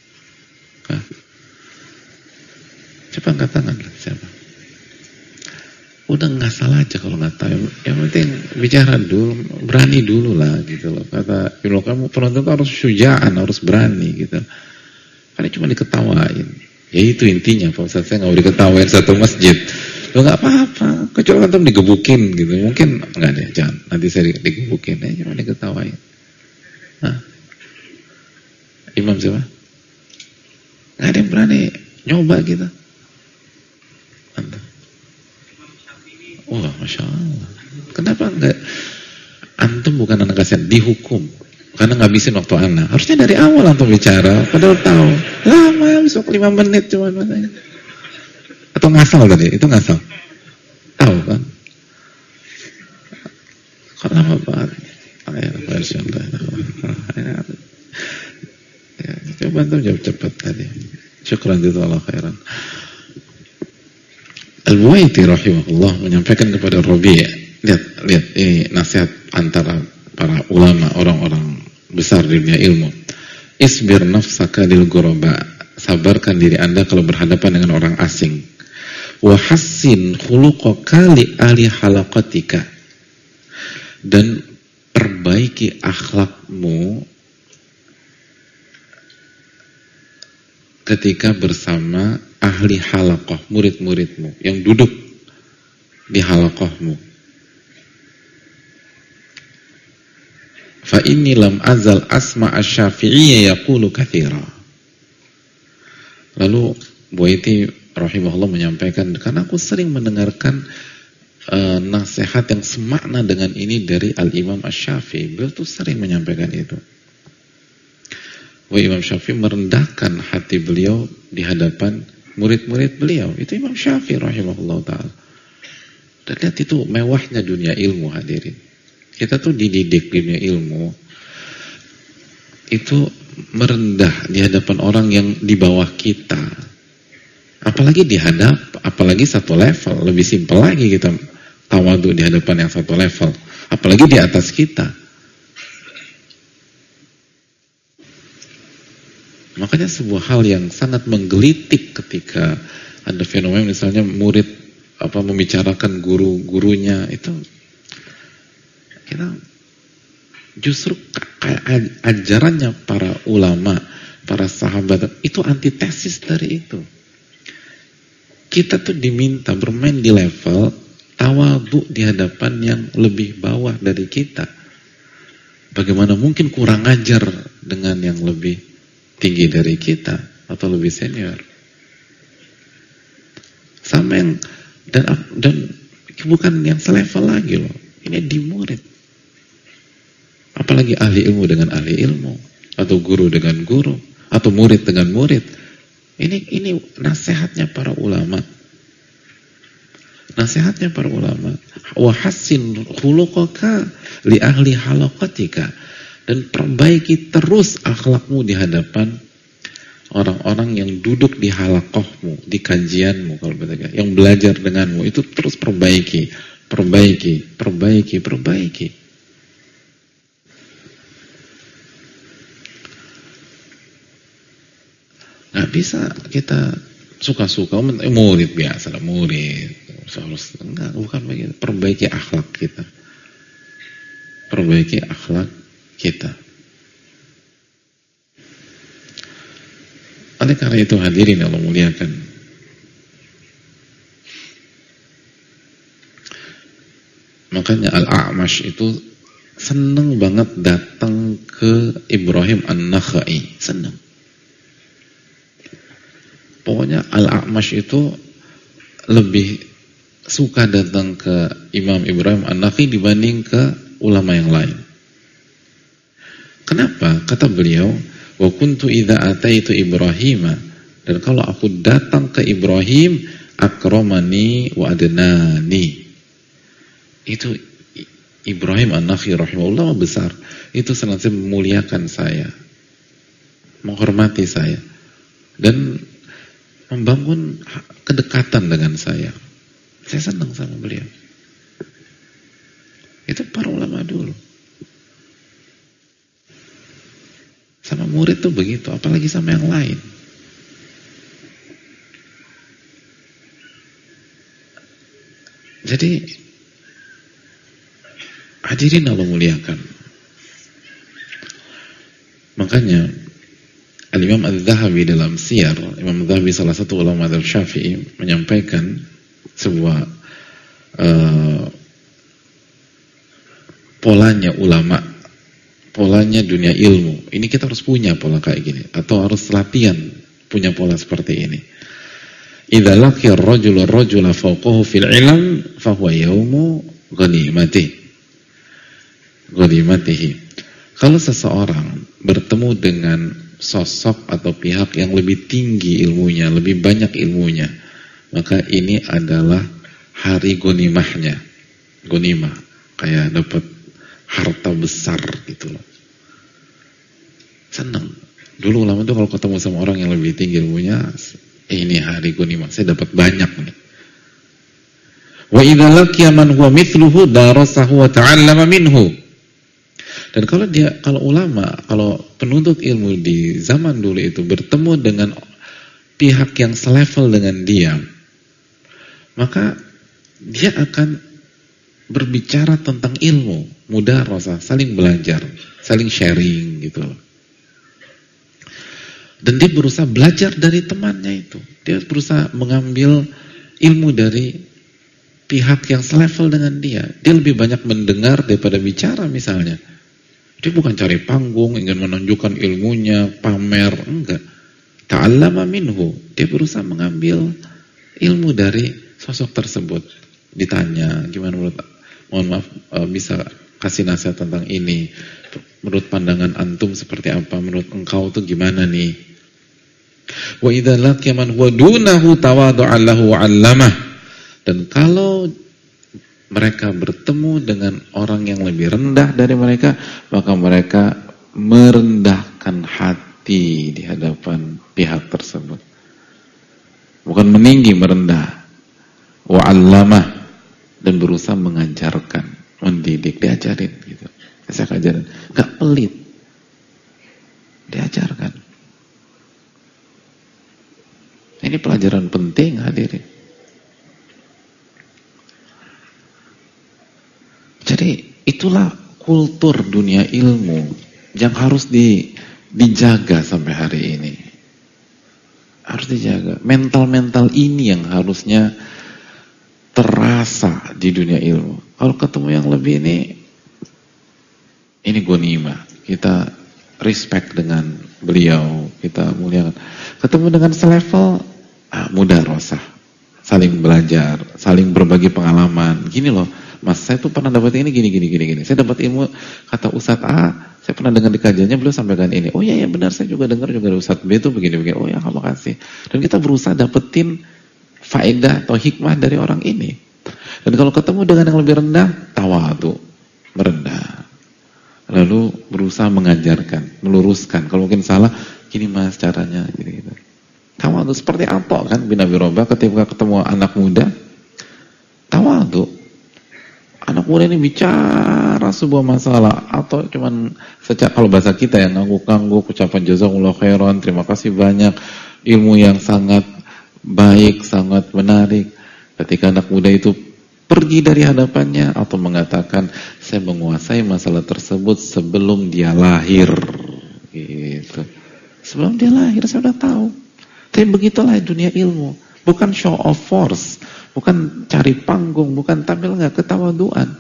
Coba angkat tangan lah, siapa? Udah nggak salah aja kalau nggak tahu. Yang penting bicara dulu, berani dulu lah gitu loh. Kata Ibnu kamu penonton harus syuja'an, harus berani gitu. Karena cuma diketawain. Ya itu intinya, Pak Ustaz, saya nggak mau diketawain satu masjid. Lo nggak apa-apa, kecuali antum digebukin gitu. Mungkin nggak deh, jangan. Nanti saya digebukin, ya cuma diketawain. Imam siapa? Nggak ada yang berani nyoba gitu. Wah, Masya Allah. Kenapa enggak? Antum bukan anak kasihan, dihukum. Karena ngabisin waktu anak. Harusnya dari awal antum bicara, padahal tahu. Lama ya, besok 5 menit cuma matanya. Atau ngasal tadi? Itu ngasal. Tahu kan? Kok lama banget? Masya Allah. Ya, coba antum jawab cepat tadi. Syukran jazakallahu khairan. Al-Buwaiti rahimahullah menyampaikan kepada Rabi', lihat ini nasihat antara para ulama, orang-orang besar di dunia ilmu. Isbir nafsaka lil ghuraba, sabarkan diri Anda kalau berhadapan dengan orang asing. Wa hassin khuluqaka li ahli halaqatika, dan perbaiki akhlakmu ketika bersama ahli halaqah, murid-muridmu yang duduk di halaqahmu. Fa inni lam azal asma asy-Syafi'i yaqulu katsira. Lalu Buaiti rahimahullah menyampaikan, karena aku sering mendengarkan nasihat yang semakna dengan ini dari Al-Imam Asy-Syafi'i. Beliau tuh sering menyampaikan itu. Bahwa Imam Syafi'i merendahkan hati beliau di hadapan murid-murid beliau. Itu Imam Syafi'i rahimahullah ta'ala. Dan lihat itu mewahnya dunia ilmu, hadirin. Kita tuh dididik dunia ilmu itu merendah di hadapan orang yang di bawah kita. Apalagi apalagi satu level. Lebih simpel lagi kita tawadhu di hadapan yang satu level. Apalagi di atas kita. Makanya sebuah hal yang sangat menggelitik ketika ada fenomena misalnya murid membicarakan guru-gurunya, itu kita justru kayak ajarannya para ulama, para sahabat itu antitesis dari itu. Kita tuh diminta bermain di level tawadhu di hadapan yang lebih bawah dari kita. Bagaimana mungkin kurang ajar dengan yang lebih tinggi dari kita atau lebih senior. Sama yang dan bukan yang selevel lagi loh. Ini di murid. Apalagi ahli ilmu dengan ahli ilmu, atau guru dengan guru, atau murid dengan murid. Ini nasihatnya para ulama. Nasihatnya para ulama. Wa hassin khuluqaka li ahli halaqatika. Dan perbaiki terus akhlakmu di hadapan orang-orang yang duduk di halaqahmu, di kajianmu, kalau betul, yang belajar denganmu, itu terus perbaiki. Nggak bisa kita suka-suka murid biasa lah, murid enggak, bukan begitu. Perbaiki akhlak kita. Perbaiki akhlak kita. Oleh karena itu hadirin Allah muliakan, makanya Al-A'mash itu seneng banget datang ke Ibrahim An-Nakhai, seneng. Pokoknya Al-A'mash itu lebih suka datang ke Imam Ibrahim An-Nakhai dibanding ke ulama yang lain. Kenapa? Kata beliau, wa kuntu idza ataitu Ibrahim, dan kalau aku datang ke Ibrahim, akramani wa adnani. Itu Ibrahim An-Nakhai rahimahullah besar. Itu senantiasa memuliakan saya, menghormati saya, dan membangun kedekatan dengan saya. Saya senang sama beliau. Itu para ulama dulu. Sama murid tuh begitu, apalagi sama yang lain. Jadi hadirin Allah muliakan. Makanya Al-Imam Al-Zahabi dalam Siyar, Imam Al-Zahabi salah satu ulama mazhab Syafi'i, menyampaikan sebuah polanya ulama, polanya dunia ilmu. Ini kita harus punya pola kayak gini, atau harus latihan punya pola seperti ini. Idza laqiya ar-rajulu ar-rajula fawqahu fil ilm fa huwa yaumu ghanimatihi. Kalau seseorang bertemu dengan sosok atau pihak yang lebih tinggi ilmunya, lebih banyak ilmunya, maka ini adalah hari ghanimahnya. Ghanimah kayak dapat harta besar gitu loh. Senang. Dulu ulama itu kalau ketemu sama orang yang lebih tinggi ilmunya, ini hari ghanimah, saya dapat banyak nih. Wa idza laqiya man huwa mithluhu darasahu wa ta'allama minhu. Dan kalau ulama, kalau penuntut ilmu di zaman dulu itu bertemu dengan pihak yang selevel dengan dia, maka dia akan berbicara tentang ilmu, mudarasah, saling belajar, saling sharing gitu loh. Dan dia berusaha belajar dari temannya itu. Dia berusaha mengambil ilmu dari pihak yang selevel dengan dia. Dia lebih banyak mendengar daripada bicara misalnya. Dia bukan cari panggung, ingin menunjukkan ilmunya, pamer, enggak. Ta'allama minhu. Dia berusaha mengambil ilmu dari sosok tersebut. Ditanya, gimana menurut, mohon maaf, bisa kasih nasihat tentang ini. Menurut pandangan antum seperti apa? Menurut engkau tuh gimana nih? Wa idza laqiya man huwa dunahu tawadu'an lahu 'allamah. Dan kalau mereka bertemu dengan orang yang lebih rendah dari mereka, maka mereka merendahkan hati di hadapan pihak tersebut. Bukan meninggi, merendah. Wa 'allamah, dan berusaha mengajarkan, mendidik, diajarin gitu. Saya ajarin, enggak pelit. Diajarkan. Ini pelajaran penting, hadirin. Jadi itulah kultur dunia ilmu yang harus dijaga sampai hari ini. Harus dijaga. Mental-mental ini yang harusnya terasa di dunia ilmu. Kalau ketemu yang lebih ini ghanimah. Kita respect dengan beliau, kita muliakan. Ketemu dengan selevel, mudarasah, saling belajar, saling berbagi pengalaman. Gini loh, Mas, saya tuh pernah dapat ini gini. Saya dapat ilmu, kata Ustadz A, saya pernah dengar di kajiannya beliau sampaikan ini. Oh iya benar, saya juga dengar juga dari Ustadz B itu begini. Oh ya, terima kasih. Dan kita berusaha dapetin faedah atau hikmah dari orang ini. Dan kalau ketemu dengan yang lebih rendah, tawadhu, merendah. Lalu berusaha mengajarkan, meluruskan. Kalau mungkin salah, gini Mas caranya, gitu. Tawadhu seperti Atha kan bin Abi Rabah ketika ketemu anak muda, tawadhu. Anak muda ini bicara sebuah masalah atau cuman kalau bahasa kita yang ngangguk-ngangguk, ucapan jazakumullah khairan, terima kasih banyak, ilmu yang sangat baik, sangat menarik. Ketika anak muda itu pergi dari hadapannya atau mengatakan saya menguasai masalah tersebut sebelum dia lahir, gitu. Sebelum dia lahir saya sudah tahu. Tapi begitulah dunia ilmu, bukan show of force, bukan cari panggung, bukan tampil, enggak, ketawaduan.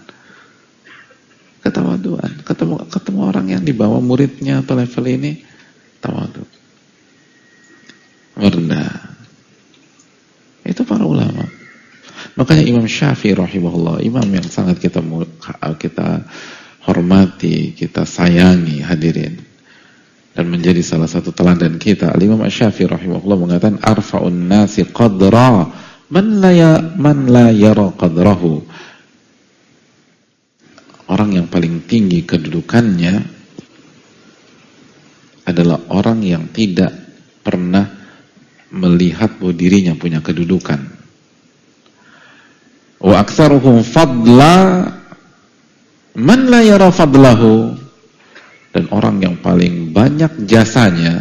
Ketemu orang yang di bawah muridnya atau level ini, tawadu, merendah. Itu para ulama. Makanya Imam Syafi'i rahimahullah, imam yang sangat kita hormati, kita sayangi, hadirin, dan menjadi salah satu teladan kita. Imam Syafi'i rahimahullah mengatakan, arfa'un nasi qadra man la yara qadrahu. Orang yang paling tinggi kedudukannya adalah orang yang tidak pernah melihat bahwa dirinya punya kedudukan. Wa aktsaruhum fadla man la yara fadlahu. Dan orang yang paling banyak jasanya,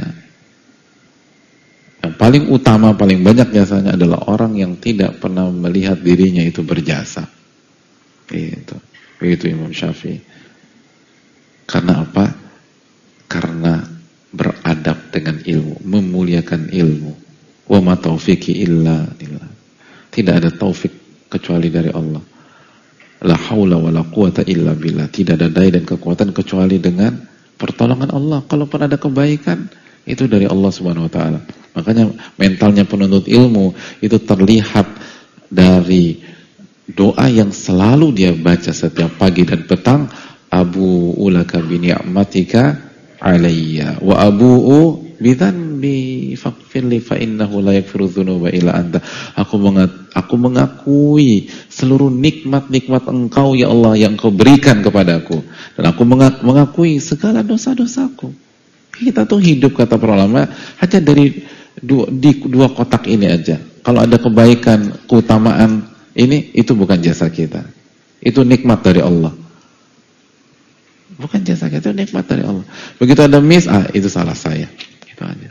yang paling utama, paling banyak jasanya adalah orang yang tidak pernah melihat dirinya itu berjasa. Begitu Imam Syafi'i. Karena apa? Karena beradab dengan ilmu, memuliakan ilmu. Wa ma taufiqi illa billah. Tidak ada taufik kecuali dari Allah. La haula wala quwata illa billah. Tidak ada daya dan kekuatan kecuali dengan pertolongan Allah. Kalaupun ada kebaikan, itu dari Allah Subhanahu wa taala. Makanya mentalnya penuntut ilmu itu terlihat dari doa yang selalu dia baca setiap pagi dan petang, Abu ulaka bi ni'matika alayya wa abu'u bi dzanbi faghfirli fa innahu la yaghfiru dzunuba illa anta. Aku mengakui seluruh nikmat-nikmat Engkau ya Allah yang Engkau berikan kepadaku, dan aku mengakui segala dosa-dosaku. Kita tuh hidup, kata para ulama, hanya dari dua kotak ini aja. Kalau ada kebaikan, keutamaan ini, itu bukan jasa kita, itu nikmat dari Allah. Bukan jasa kita, itu nikmat dari Allah. Begitu ada itu salah saya. Itu aja.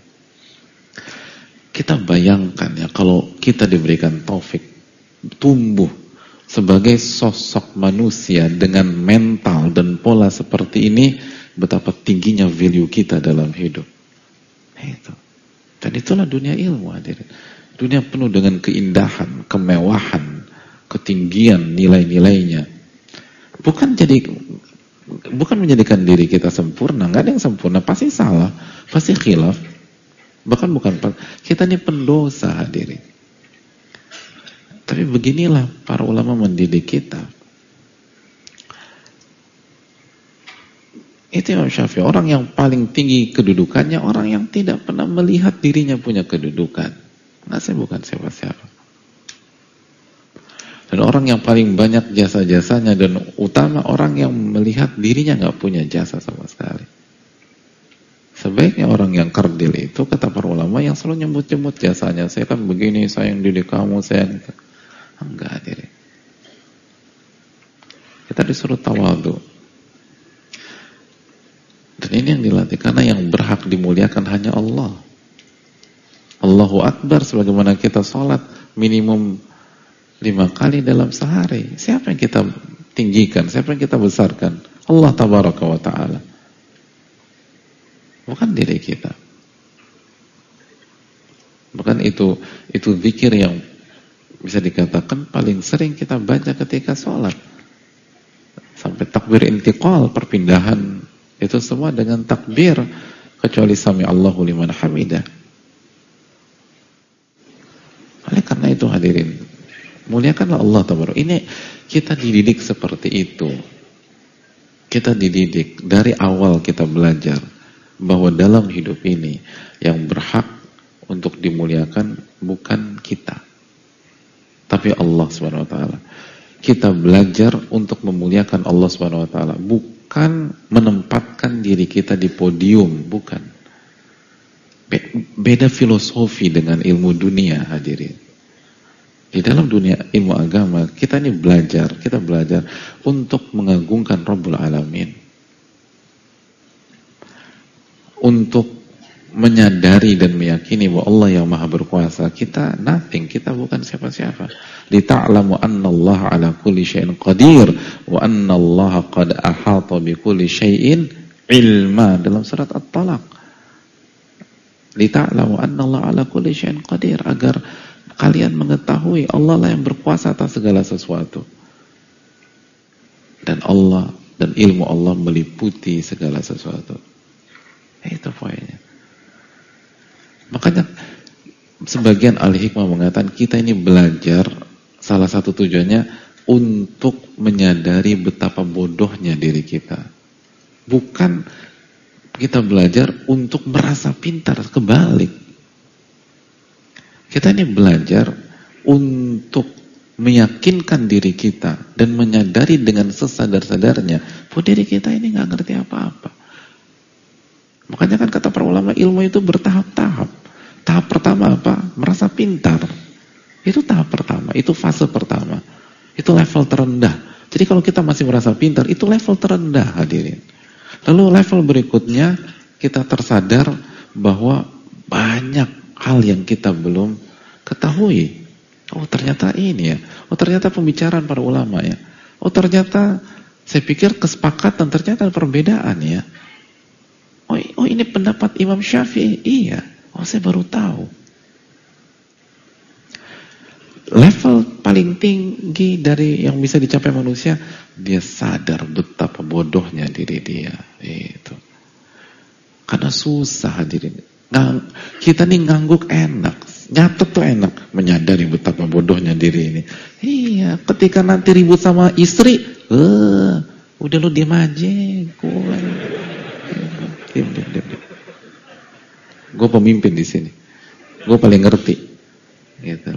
Kita bayangkan ya, kalau kita diberikan taufik, tumbuh sebagai sosok manusia dengan mental dan pola seperti ini, betapa tingginya value kita dalam hidup. Itu. Dan itulah dunia ilmu, hadirin. Dunia penuh dengan keindahan, kemewahan, ketinggian nilai-nilainya. Bukan menjadikan diri kita sempurna. Nggak ada yang sempurna, pasti salah, pasti khilaf. Bahkan kita ini pendosa, hadirin. Tapi beginilah para ulama mendidik kita. Itu Imam Syafi'i, orang yang paling tinggi kedudukannya, orang yang tidak pernah melihat dirinya punya kedudukan. Nah, saya bukan siapa-siapa. Dan orang yang paling banyak jasa-jasanya dan utama, orang yang melihat dirinya nggak punya jasa sama sekali. Sebaiknya orang yang kerdil itu, kata para ulama, yang selalu nyebut-nyebut jasanya. Saya kan begini, saya yang didik kamu, saya yang... Enggak, diri. Kita disuruh tawadhu. Dan ini yang dilatih, karena yang berhak dimuliakan hanya Allah. Allahu Akbar, sebagaimana kita sholat minimum 5 kali dalam sehari. Siapa yang kita tinggikan? Siapa yang kita besarkan? Allah Tabaraka wa Ta'ala. Bukan diri kita. Bukan itu zikir yang bisa dikatakan paling sering kita baca ketika sholat. Sampai takbir intiqal, perpindahan, itu semua dengan takbir, kecuali sami Allahu liman hamidah. Oleh karena itu hadirin, muliakanlah Allah Tabaraka. Ini kita dididik seperti itu. Kita dididik dari awal, kita belajar bahwa dalam hidup ini yang berhak untuk dimuliakan bukan kita, tapi Allah Subhanahu wa taala. Kita belajar untuk memuliakan Allah Subhanahu wa taala, bukan menempatkan diri kita di podium, bukan. Beda filosofi dengan ilmu dunia, hadirin. Di dalam dunia ilmu agama, kita belajar untuk mengagungkan Rabbul Alamin. Untuk menyadari dan meyakini bahwa Allah yang Maha Berkuasa. Kita nothing, kita bukan siapa-siapa. Lita'lamu annallaha ala kulli syai'in qadir wa annallaha qad ahata bi kulli syai'in ilma, dalam surat At-Talaq. Lita'lamu annallaha ala kulli syai'in qadir, agar kalian mengetahui Allah lah yang berkuasa atas segala sesuatu. Dan Allah dan ilmu Allah meliputi segala sesuatu. Itu poinnya. Makanya sebagian ahli hikmah mengatakan kita ini belajar, salah satu tujuannya untuk menyadari betapa bodohnya diri kita. Bukan kita belajar untuk merasa pintar, kebalik. Kita ini belajar untuk meyakinkan diri kita dan menyadari dengan sesadar-sadarnya bahwa diri kita ini nggak ngerti apa-apa. Makanya kan kata para ulama, ilmu itu bertahap-tahap. Tahap pertama apa? Merasa pintar. Itu tahap pertama, itu fase pertama. Itu level terendah. Jadi kalau kita masih merasa pintar, itu level terendah, hadirin. Lalu level berikutnya, kita tersadar bahwa banyak hal yang kita belum ketahui. Oh ternyata ini ya. Oh ternyata pembicaraan para ulama ya. Oh ternyata saya pikir kesepakatan, ternyata perbedaan ya. Oh ini pendapat Imam Syafi'i. Iya. Oh saya baru tahu. Level paling tinggi dari yang bisa dicapai manusia, dia sadar betapa bodohnya diri dia. Itu. Karena susah hadirin. Kita nih ngangguk enak. Nyatet tuh enak. Menyadari betapa bodohnya diri ini. Iya. Ketika nanti ribut sama istri, udah lu diem aja. Diam. Gue pemimpin di sini. Gue paling ngerti. Gitu.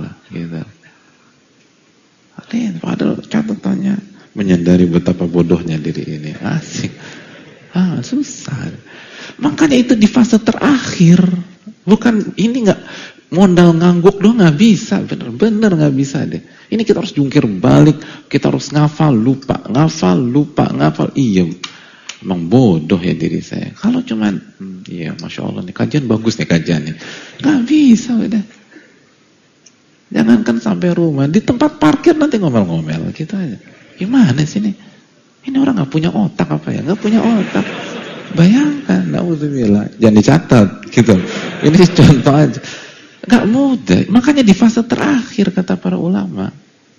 Padahal catatannya menyadari betapa bodohnya diri ini. Asik. Susah. Makanya itu di fase terakhir. Bukan ini nggak modal ngangguk doang nggak bisa. Bener nggak bisa deh. Ini kita harus jungkir balik. Kita harus ngafal lupa. Iya. Emang bodoh ya diri saya. Kalau cuman, iya Masya Allah nih, kajian bagus nih kajiannya. Gak bisa udah. Jangankan sampai rumah, di tempat parkir nanti ngomel-ngomel gitu aja. Gimana sih ini? Ini orang nggak punya otak apa ya? Nggak punya otak. Bayangkan, naudzubillah. Jangan dicatat gitu. Ini contoh aja. Nggak mudah. Makanya di fase terakhir kata para ulama,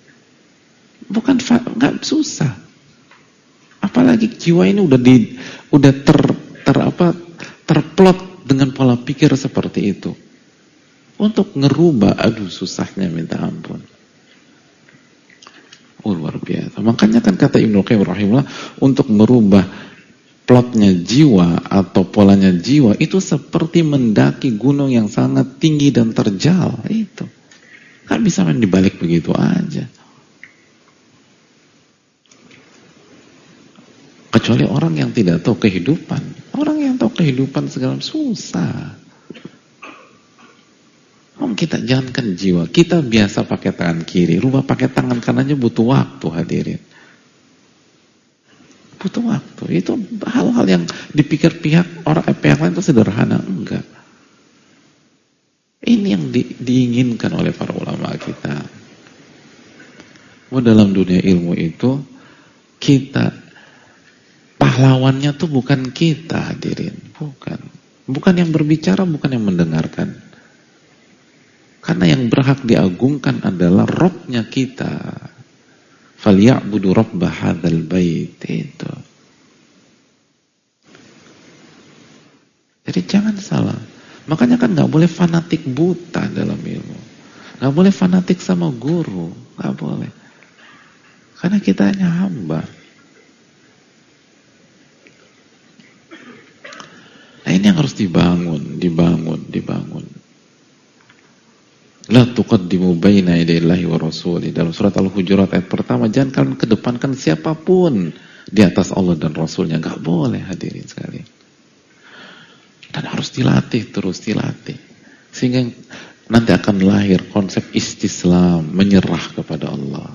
nggak susah. Apalagi jiwa ini udah terplot dengan pola pikir seperti itu. Untuk ngerubah, aduh susahnya minta ampun. Luar biasa. Makanya kan kata Ibnu Qayyim rahimahullah, untuk merubah plotnya jiwa atau polanya jiwa itu seperti mendaki gunung yang sangat tinggi dan terjal. Itu kan bisa main dibalik begitu aja. Kecuali orang yang tidak tahu kehidupan. Orang yang tahu kehidupan segala susah. Kita jangankan jiwa, kita biasa pakai tangan kiri, rubah pakai tangan kanannya butuh waktu, hadirin. Butuh waktu. Itu hal-hal yang dipikir pihak lain itu sederhana, enggak. Ini yang diinginkan oleh para ulama kita. Bahwa dalam dunia ilmu itu kita pahlawannya tuh bukan kita, hadirin, bukan yang berbicara, bukan yang mendengarkan. Karena yang berhak diagungkan adalah Rabbnya kita. Falya'budu Rabba hadzal bait. Itu. Jadi jangan salah. Makanya kan nggak boleh fanatik buta dalam ilmu. Nggak boleh fanatik sama guru. Nggak boleh. Karena kita hanya hamba. Nah ini yang harus dibangun. La tuqaddimu baina yadayillahi wa rasuli. Dalam surat Al-Hujurat ayat pertama, jangan kalian kedepankan siapapun di atas Allah dan Rasulnya. Gak boleh, hadirin sekali. Dan harus dilatih, terus dilatih. Sehingga nanti akan lahir konsep istislam, menyerah kepada Allah.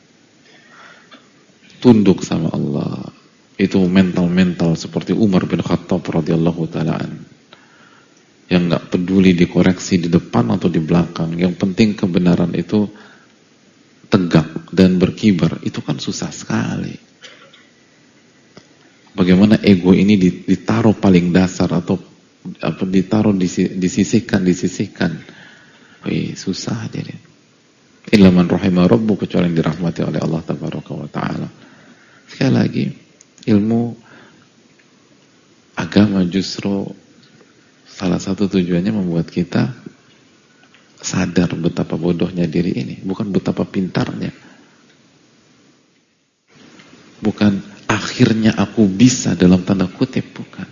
Tunduk sama Allah. Itu mental-mental seperti Umar bin Khattab radhiyallahu ta'ala, yang nggak peduli dikoreksi di depan atau di belakang, yang penting kebenaran itu tegak dan berkibar. Itu kan susah sekali. Bagaimana ego ini ditaruh paling dasar atau ditaruh disisihkan. Susah jadi. Illa man rahimah rabbu, kecuali yang dirahmati oleh Allah tabaraka wa taala. Sekali lagi, ilmu agama justru salah satu tujuannya membuat kita sadar betapa bodohnya diri ini, bukan betapa pintarnya. Bukan akhirnya aku bisa dalam tanda kutip, bukan.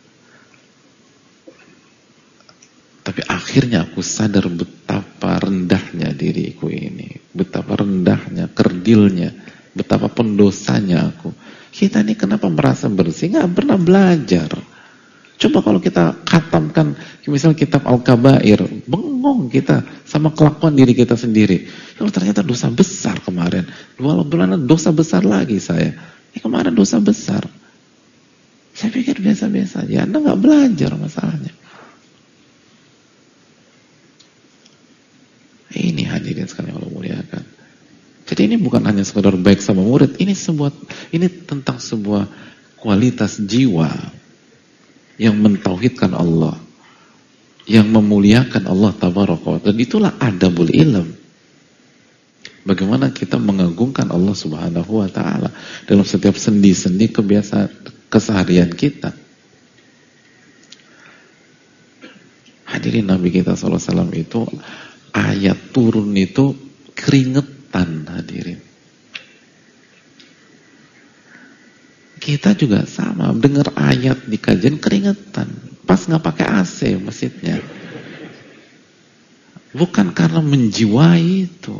Tapi akhirnya aku sadar betapa rendahnya diriku ini, betapa rendahnya, kerdilnya, betapa pendosanya aku. Kita ini kenapa merasa bersih? Nggak pernah belajar. Coba kalau kita khatamkan misal kitab Al-Kabair, bengong kita sama kelakuan diri kita sendiri. Kalau ternyata dosa besar kemarin, bulan dosa besar lagi saya. Ini kemarin dosa besar. Saya pikir biasa-biasa aja. Anda nggak belajar masalahnya. Ini hadirin sekalian Allah muliakan. Jadi ini bukan hanya sekedar baik sama murid, ini tentang sebuah kualitas jiwa yang mentauhidkan Allah, yang memuliakan Allah tabaraka wa ta'ala. Dan itulah adabul ilm. Bagaimana kita mengagungkan Allah subhanahu wa ta'ala dalam setiap sendi-sendi kebiasaan keseharian kita. Hadirin, Nabi kita SAW itu ayat turun itu keringetan, hadirin. Kita juga sama, dengar ayat di kajian keringetan, pas nggak pakai AC masjidnya. Bukan karena menjiwai itu,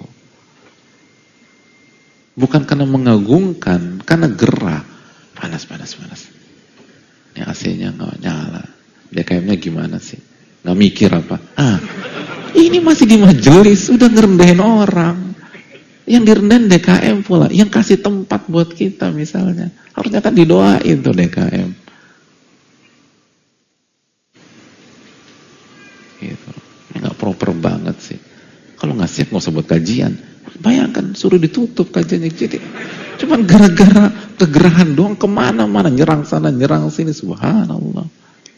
bukan karena mengagungkan, karena gerah, panas. Ini AC-nya nggak nyala, DKM-nya gimana sih? Nggak mikir apa? Ini masih di majelis, udah ngerendahin orang. Yang direndahin DKM pula, yang kasih tempat buat kita misalnya. Harusnya kan didoain tuh DKM. Gitu. Ini gak proper banget sih. Kalau gak siap gak usah buat kajian. Bayangkan suruh ditutup kajiannya. Jadi cuman gara-gara kegerahan doang kemana-mana, nyerang sana, nyerang sini, subhanallah.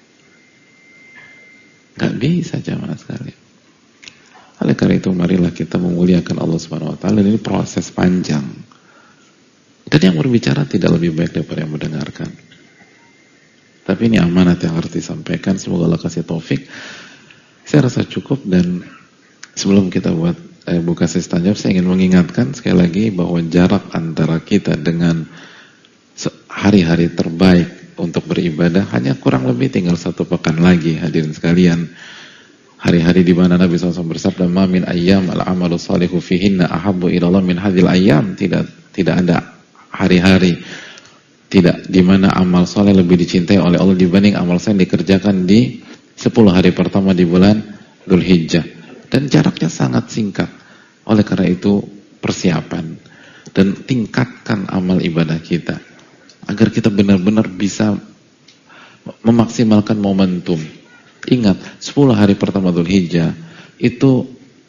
Gak bisa jamaah sekalian. Oleh karena itu marilah kita memuliakan Allah Subhanahu wa taala. Ini proses panjang. Dan yang berbicara tidak lebih baik daripada yang mendengarkan. Tapi ini amanat yang harus disampaikan. Semoga Allah kasih taufik. Saya rasa cukup, dan sebelum kita buka sesi tanya jawab, saya ingin mengingatkan sekali lagi bahwa jarak antara kita dengan hari-hari terbaik untuk beribadah hanya kurang lebih tinggal 1 pekan lagi, hadirin sekalian. Hari-hari di mana Nabi SAW bersabda, "Ma min ayyam al-amalu salihu fihinna ahabbu ila Allah min hadhil ayyam." Tidak ada hari-hari di mana amal soleh lebih dicintai oleh Allah dibanding amal soleh yang dikerjakan di 10 hari pertama di bulan Dzulhijjah. Dan jaraknya sangat singkat. Oleh karena itu persiapan dan tingkatkan amal ibadah kita agar kita benar-benar bisa memaksimalkan momentum. Ingat, 10 hari pertama Dzulhijjah itu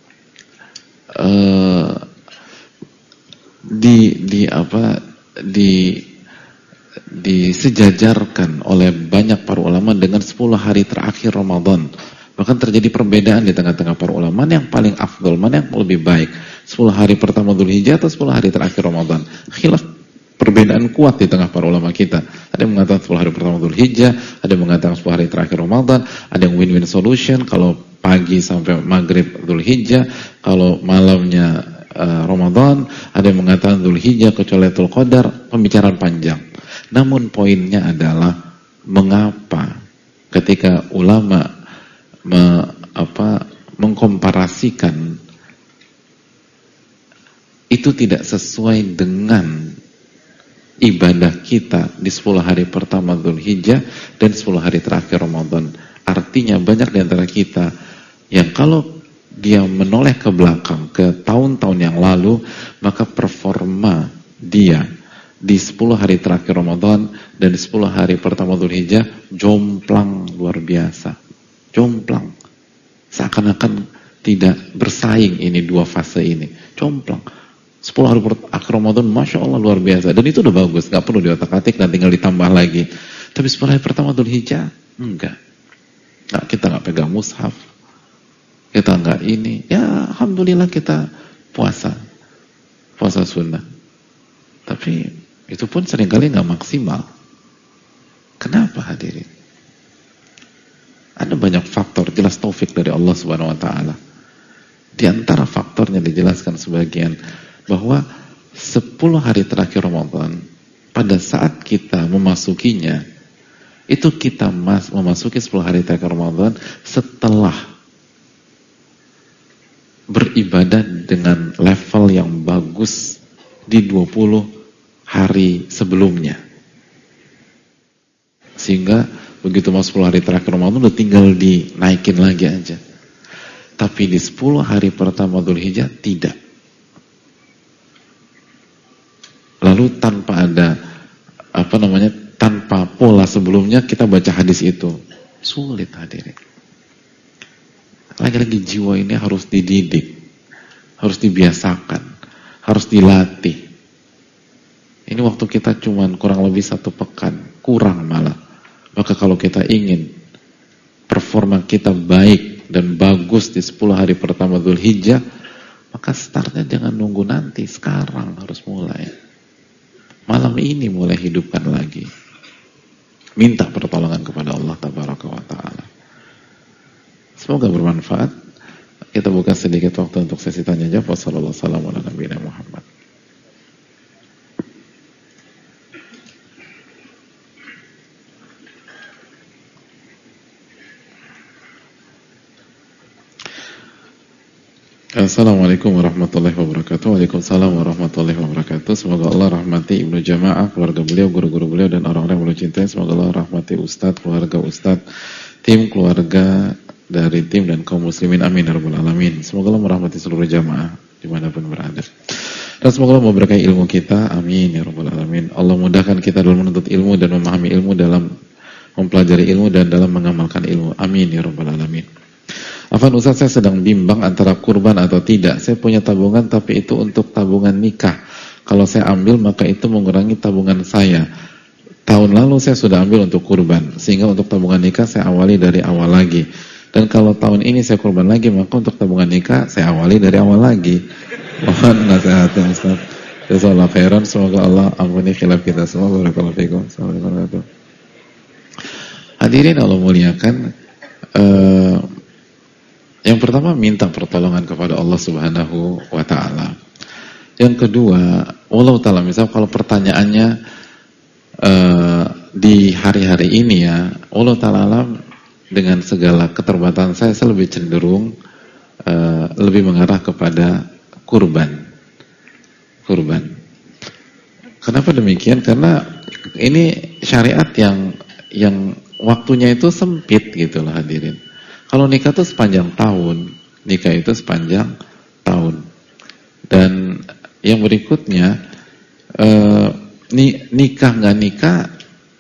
disejajarkan oleh banyak para ulama dengan 10 hari terakhir Ramadan. Bahkan terjadi perbedaan di tengah-tengah para ulama, mana yang paling afdol, mana yang lebih baik, 10 hari pertama Dzulhijjah atau 10 hari terakhir Ramadan. Khilaf, perbedaan kuat di tengah para ulama kita. Ada yang mengatakan 10 hari pertama Dzulhijjah, ada yang mengatakan 10 hari terakhir Ramadan, ada yang win-win solution, kalau pagi sampai maghrib Dzulhijjah, kalau malamnya Ramadan, ada yang mengatakan Dzulhijjah kecuali Lailatul Qadar, pembicaraan panjang. Namun poinnya adalah mengapa ketika ulama mengkomparasikan itu tidak sesuai dengan ibadah kita di 10 hari pertama Dzulhijjah dan 10 hari terakhir Ramadan. Artinya banyak di antara kita yang kalau dia menoleh ke belakang ke tahun-tahun yang lalu, maka performa dia di 10 hari terakhir Ramadan dan di 10 hari pertama Dzulhijjah jomplang luar biasa. Jomplang. Seakan-akan tidak bersaing ini dua fase ini. Jomplang. 10 hari akhir Ramadan, Masya Allah luar biasa. Dan itu udah bagus, gak perlu diotak-atik dan tinggal ditambah lagi. Tapi 10 hari pertama Dzulhijjah, enggak. Nah, kita gak pegang mushaf. Kita enggak ini. Ya, Alhamdulillah kita puasa. Puasa sunnah. Tapi itu pun seringkali gak maksimal. Kenapa hadirin? Ada banyak faktor, jelas taufik dari Allah Subhanahu wa taala. Di antara faktornya dijelaskan sebagian bahwa 10 hari terakhir Ramadan pada saat kita memasukinya itu kita memasuki 10 hari terakhir Ramadan setelah beribadah dengan level yang bagus di 20 hari sebelumnya. Sehingga begitu masuk 10 hari terakhir Ramadan udah tinggal dinaikin lagi aja. Tapi di 10 hari pertama Dzulhijjah tidak. Lalu tanpa ada tanpa pola sebelumnya kita baca hadis itu sulit hadirin. Lagi-lagi jiwa ini harus dididik, harus dibiasakan, harus dilatih. Ini waktu kita cuman kurang lebih 1 pekan, kurang malah. Maka kalau kita ingin performa kita baik dan bagus di 10 hari pertama Dzulhijjah, maka startnya jangan nunggu nanti, sekarang harus mulai. Malam ini mulai hidupkan lagi. Minta pertolongan kepada Allah Tabaraka wa Ta'ala. Semoga bermanfaat. Kita buka sedikit waktu untuk sesi tanya jawab. Wassalamualaikum warahmatullahi wabarakatuh. Assalamualaikum warahmatullahi wabarakatuh. Waalaikumsalam warahmatullahi wabarakatuh. Semoga Allah rahmati Ibnu Jamaah, keluarga beliau, guru-guru beliau, dan orang-orang yang beliau cintai. Semoga Allah rahmati Ustadz, keluarga Ustadz, tim, keluarga dari tim dan kaum muslimin. Amin ya rabbal alamin. Semoga Allah merahmati seluruh jamaah dimanapun berada. Dan semoga Allah memberkahi ilmu kita. Amin ya rabbal alamin. Allah mudahkan kita dalam menuntut ilmu dan memahami ilmu, dalam mempelajari ilmu dan dalam mengamalkan ilmu. Amin ya rabbal alamin. Afwan Ustaz, saya sedang bimbang antara kurban atau tidak. Saya punya tabungan tapi itu untuk tabungan nikah. Kalau saya ambil maka itu mengurangi tabungan saya. Tahun lalu saya sudah ambil untuk kurban, sehingga untuk tabungan nikah saya awali dari awal lagi. Dan kalau tahun ini saya kurban lagi, maka untuk tabungan nikah saya awali dari awal lagi. Mohon nasihatnya Ustaz. Jazakallahu khairan. Semoga Allah ampuni khilaf kita semua. Barakallahu fiikum. Assalamualaikum warahmatullahi wabarakatuh. Hadirin Allah muliakan. Yang pertama, minta pertolongan kepada Allah Subhanahu wa taala. Yang kedua, wallahu taala, misal kalau pertanyaannya di hari-hari ini ya, wallahu taala alam, dengan segala keterbatasan saya lebih cenderung lebih mengarah kepada kurban. Kenapa demikian? Karena ini syariat yang waktunya itu sempit gitu loh hadirin. Kalau nikah itu sepanjang tahun, Dan yang berikutnya, nikah nggak nikah,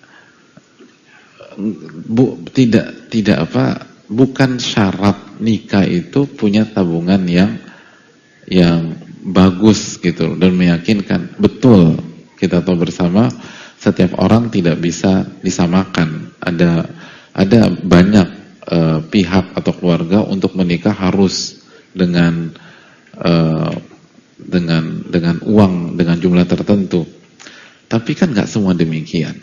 bukan syarat nikah itu punya tabungan yang bagus gitu dan meyakinkan. Betul, kita tahu bersama setiap orang tidak bisa disamakan. Ada banyak pihak atau keluarga untuk menikah harus dengan uang, dengan jumlah tertentu. Tapi kan nggak semua demikian.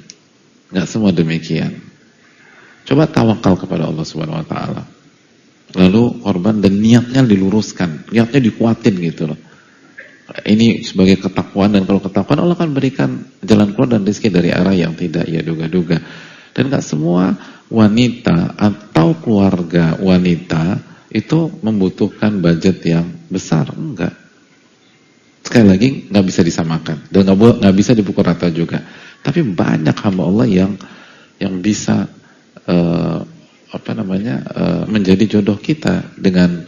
Coba tawakal kepada Allah Subhanahu Wa Taala. Lalu korban dan niatnya diluruskan, niatnya dikuatin gitu loh. Ini sebagai ketakwaan, dan kalau ketakwaan Allah akan berikan jalan keluar dan rezeki dari arah yang tidak ia duga-duga. Dan nggak semua wanita atau keluarga wanita itu membutuhkan budget yang besar, enggak. Sekali lagi nggak bisa disamakan dan nggak bisa dipukul rata juga. Tapi banyak hamba Allah yang bisa menjadi jodoh kita dengan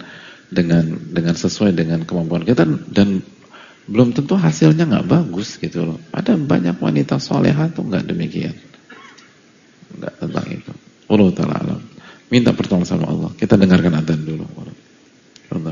sesuai dengan kemampuan kita, dan belum tentu hasilnya nggak bagus gitu loh. Ada banyak wanita solehah tuh nggak demikian, nggak tentang itu. Allah Ta'ala alam. Minta pertolongan sama Allah. Kita dengarkan adzan dulu. Allah.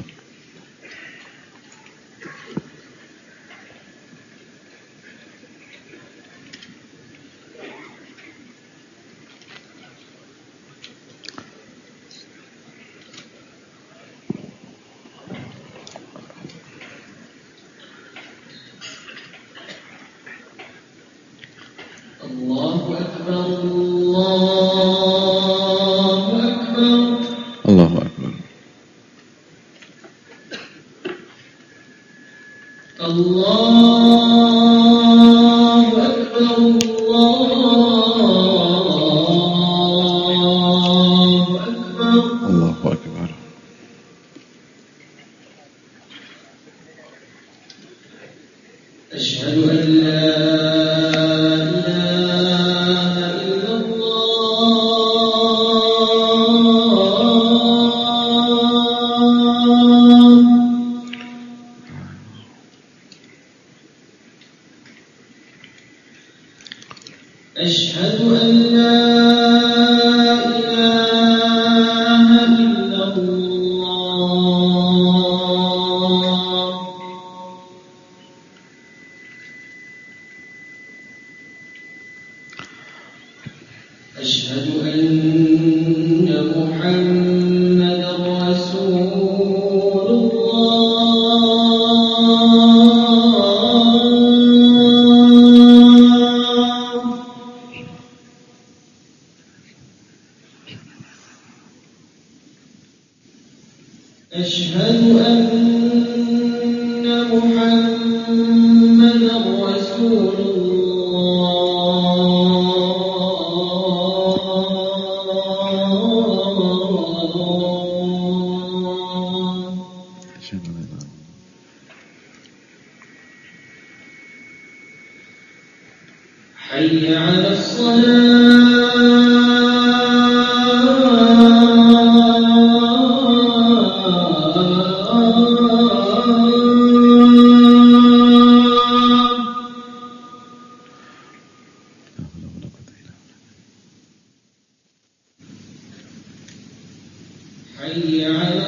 حي على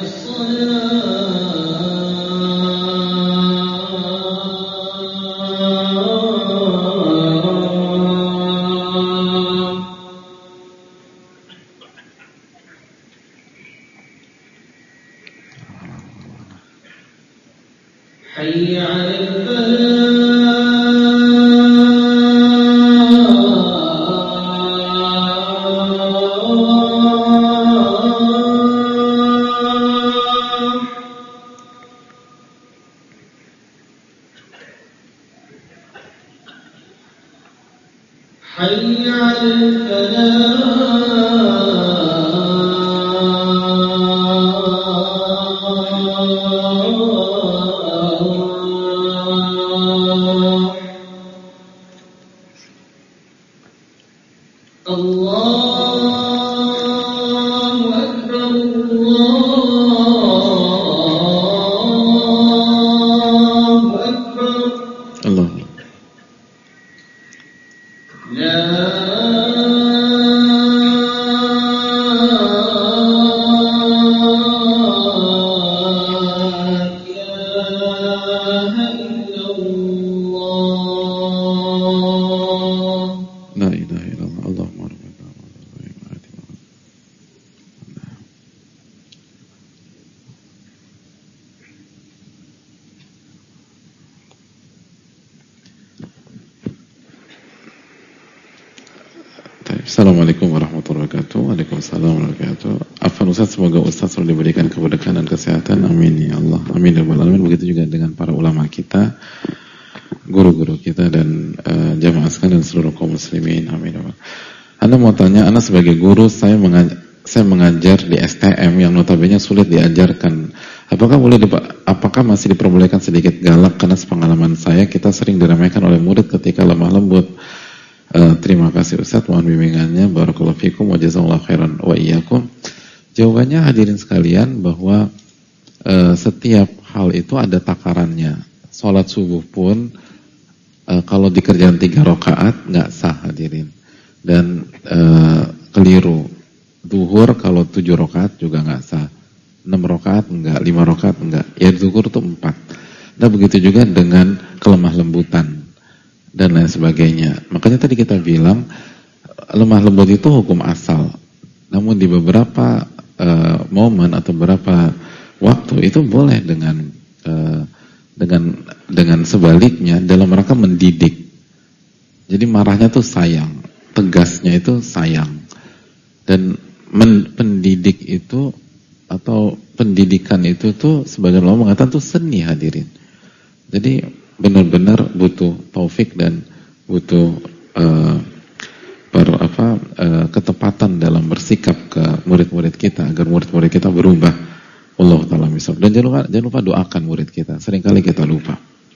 Assalamualaikum warahmatullahi wabarakatuh. Waalaikumsalam warahmatullahi wabarakatuh. Afwan Ustaz, semoga Ustaz selalu diberikan keberkahan dan kesehatan. Amin ya Allah. Amin ya rabbal alamin. Begitu juga dengan para ulama kita, guru-guru kita dan jamaah sekalian dan seluruh kaum muslimin. Amin ya Allah. Anda mau tanya, Anda sebagai guru, saya mengajar di STM yang notabene sulit diajarkan. Apakah masih diperbolehkan sedikit galak? Karena sepengalaman saya, kita sering diramaikan oleh murid ketika lemah lembut. Terima kasih Ustaz, mohon bimbingannya. Barakallahu fikum wa jazakallahu khairan wa iyyakum. Jawabannya hadirin sekalian bahwa setiap hal itu ada takarannya. Salat subuh pun kalau dikerjakan 3 rakaat nggak sah hadirin. Dan keliru. Zuhur kalau 7 rakaat juga nggak sah. 6 rakaat enggak, 5 rakaat enggak. Ya zuhur itu 4. Nah begitu juga dengan kelemah lembutan dan lain sebagainya. Makanya tadi kita bilang lemah lembut itu hukum asal. Namun di beberapa momen atau beberapa waktu itu boleh dengan sebaliknya dalam rangka mendidik. Jadi marahnya tuh sayang, tegasnya itu sayang. Dan pendidik itu atau pendidikan itu tuh sebagian ulama mengatakan tuh seni hadirin. Jadi benar-benar butuh taufik dan butuh ketepatan dalam bersikap ke murid-murid kita agar murid-murid kita berubah. Allah Ta'ala misal. Dan jangan lupa doakan murid kita. Seringkali kita lupa.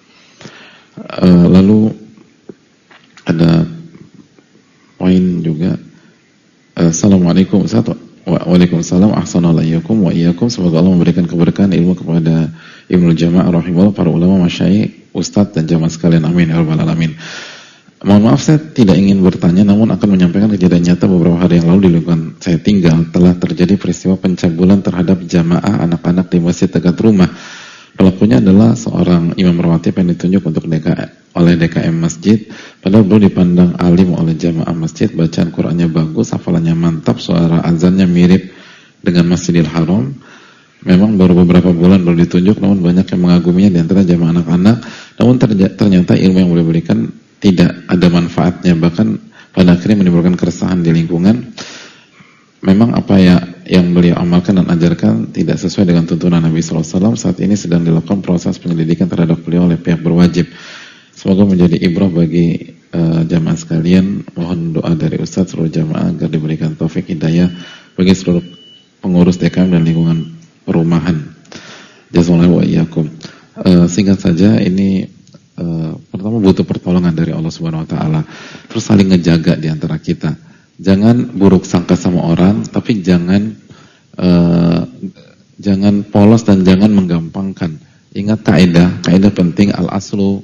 Lalu ada poin juga. Assalamualaikum Ustaz. Waalaikumsalam. Ahsanallahu wa iyyakum. Semoga Allah memberikan keberkahan ilmu kepada Ibnul Jamaah rahimahullah, para ulama, masyayikh, ustadz dan jamaah sekalian. Amin ya rabbal alamin. Mohon maaf saya tidak ingin bertanya, namun akan menyampaikan kejadian nyata beberapa hari yang lalu di lingkungan saya tinggal. Telah terjadi peristiwa pencabulan terhadap jamaah anak-anak di masjid dekat rumah. Pelakunya adalah seorang imam rawatib yang ditunjuk untuk oleh DKM masjid. Padahal beliau dipandang alim oleh jamaah masjid, bacaan Qur'annya bagus, hafalannya mantap, suara azannya mirip dengan Masjidil Haram. Memang baru beberapa bulan baru ditunjuk, namun banyak yang mengaguminya di antara jamaah anak-anak. Namun ternyata ilmu yang beliau berikan tidak ada manfaatnya, bahkan pada akhirnya menimbulkan keresahan di lingkungan. Memang apa yang beliau amalkan dan ajarkan tidak sesuai dengan tuntunan Nabi SAW. Saat ini sedang dilakukan proses penyelidikan terhadap beliau oleh pihak berwajib. Semoga menjadi ibrah bagi jamaah sekalian. Mohon doa dari Ustaz seluruh jamaah agar diberikan taufik hidayah bagi seluruh pengurus DKM dan lingkungan perumahan. Jazakallahu wa iyyakum. Singkat saja, ini pertama butuh pertolongan dari Allah Subhanahu wa taala. Terus saling ngejaga di antara kita. Jangan buruk sangka sama orang, tapi jangan polos dan jangan menggampangkan. Ingat kaidah penting, al-aslu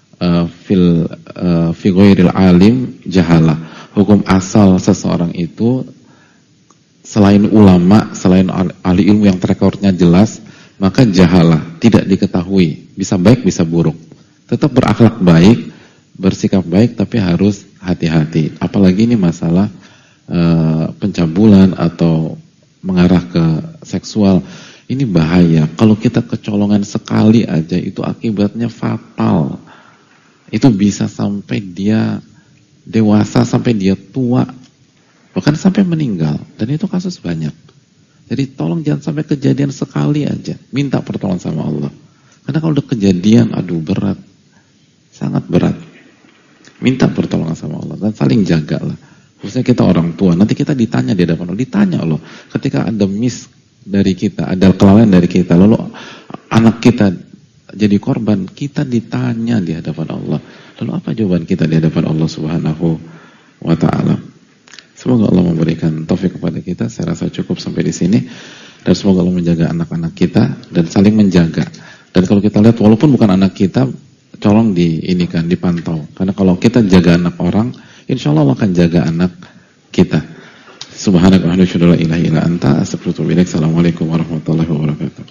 fi ghairil alim jahalah. Hukum asal seseorang itu selain ulama, selain ahli ilmu yang rekodnya jelas, maka jahalah, tidak diketahui, bisa baik bisa buruk. Tetap berakhlak baik, bersikap baik, tapi harus hati-hati. Apalagi ini masalah pencabulan atau mengarah ke seksual. Ini bahaya. Kalau kita kecolongan sekali aja itu akibatnya fatal. Itu bisa sampai dia dewasa, sampai dia tua, bahkan sampai meninggal. Dan itu kasus banyak. Jadi tolong jangan sampai kejadian sekali aja. Minta pertolongan sama Allah. Karena kalau udah kejadian, aduh berat. Sangat berat. Minta pertolongan sama Allah. dan saling jaga lah. Khususnya kita orang tua, nanti kita ditanya di hadapan Allah, ditanya Allah. Ketika ada miss dari kita, ada kelalaian dari kita, lalu anak kita jadi korban, kita ditanya di hadapan Allah. Lalu apa jawaban kita di hadapan Allah Subhanahu wa ta'ala? Semoga Allah memberikan taufik kepada kita. Saya rasa cukup sampai di sini. Dan semoga Allah menjaga anak-anak kita dan saling menjaga. Dan kalau kita lihat, walaupun bukan anak kita, tolong dipantau. Karena kalau kita jaga anak orang, insya Allah akan jaga anak kita. Subhanaka wa bihamdika, la ilaha illa anta, astaghfiruka wa atubu ilaik. Assalamualaikum warahmatullahi wabarakatuh.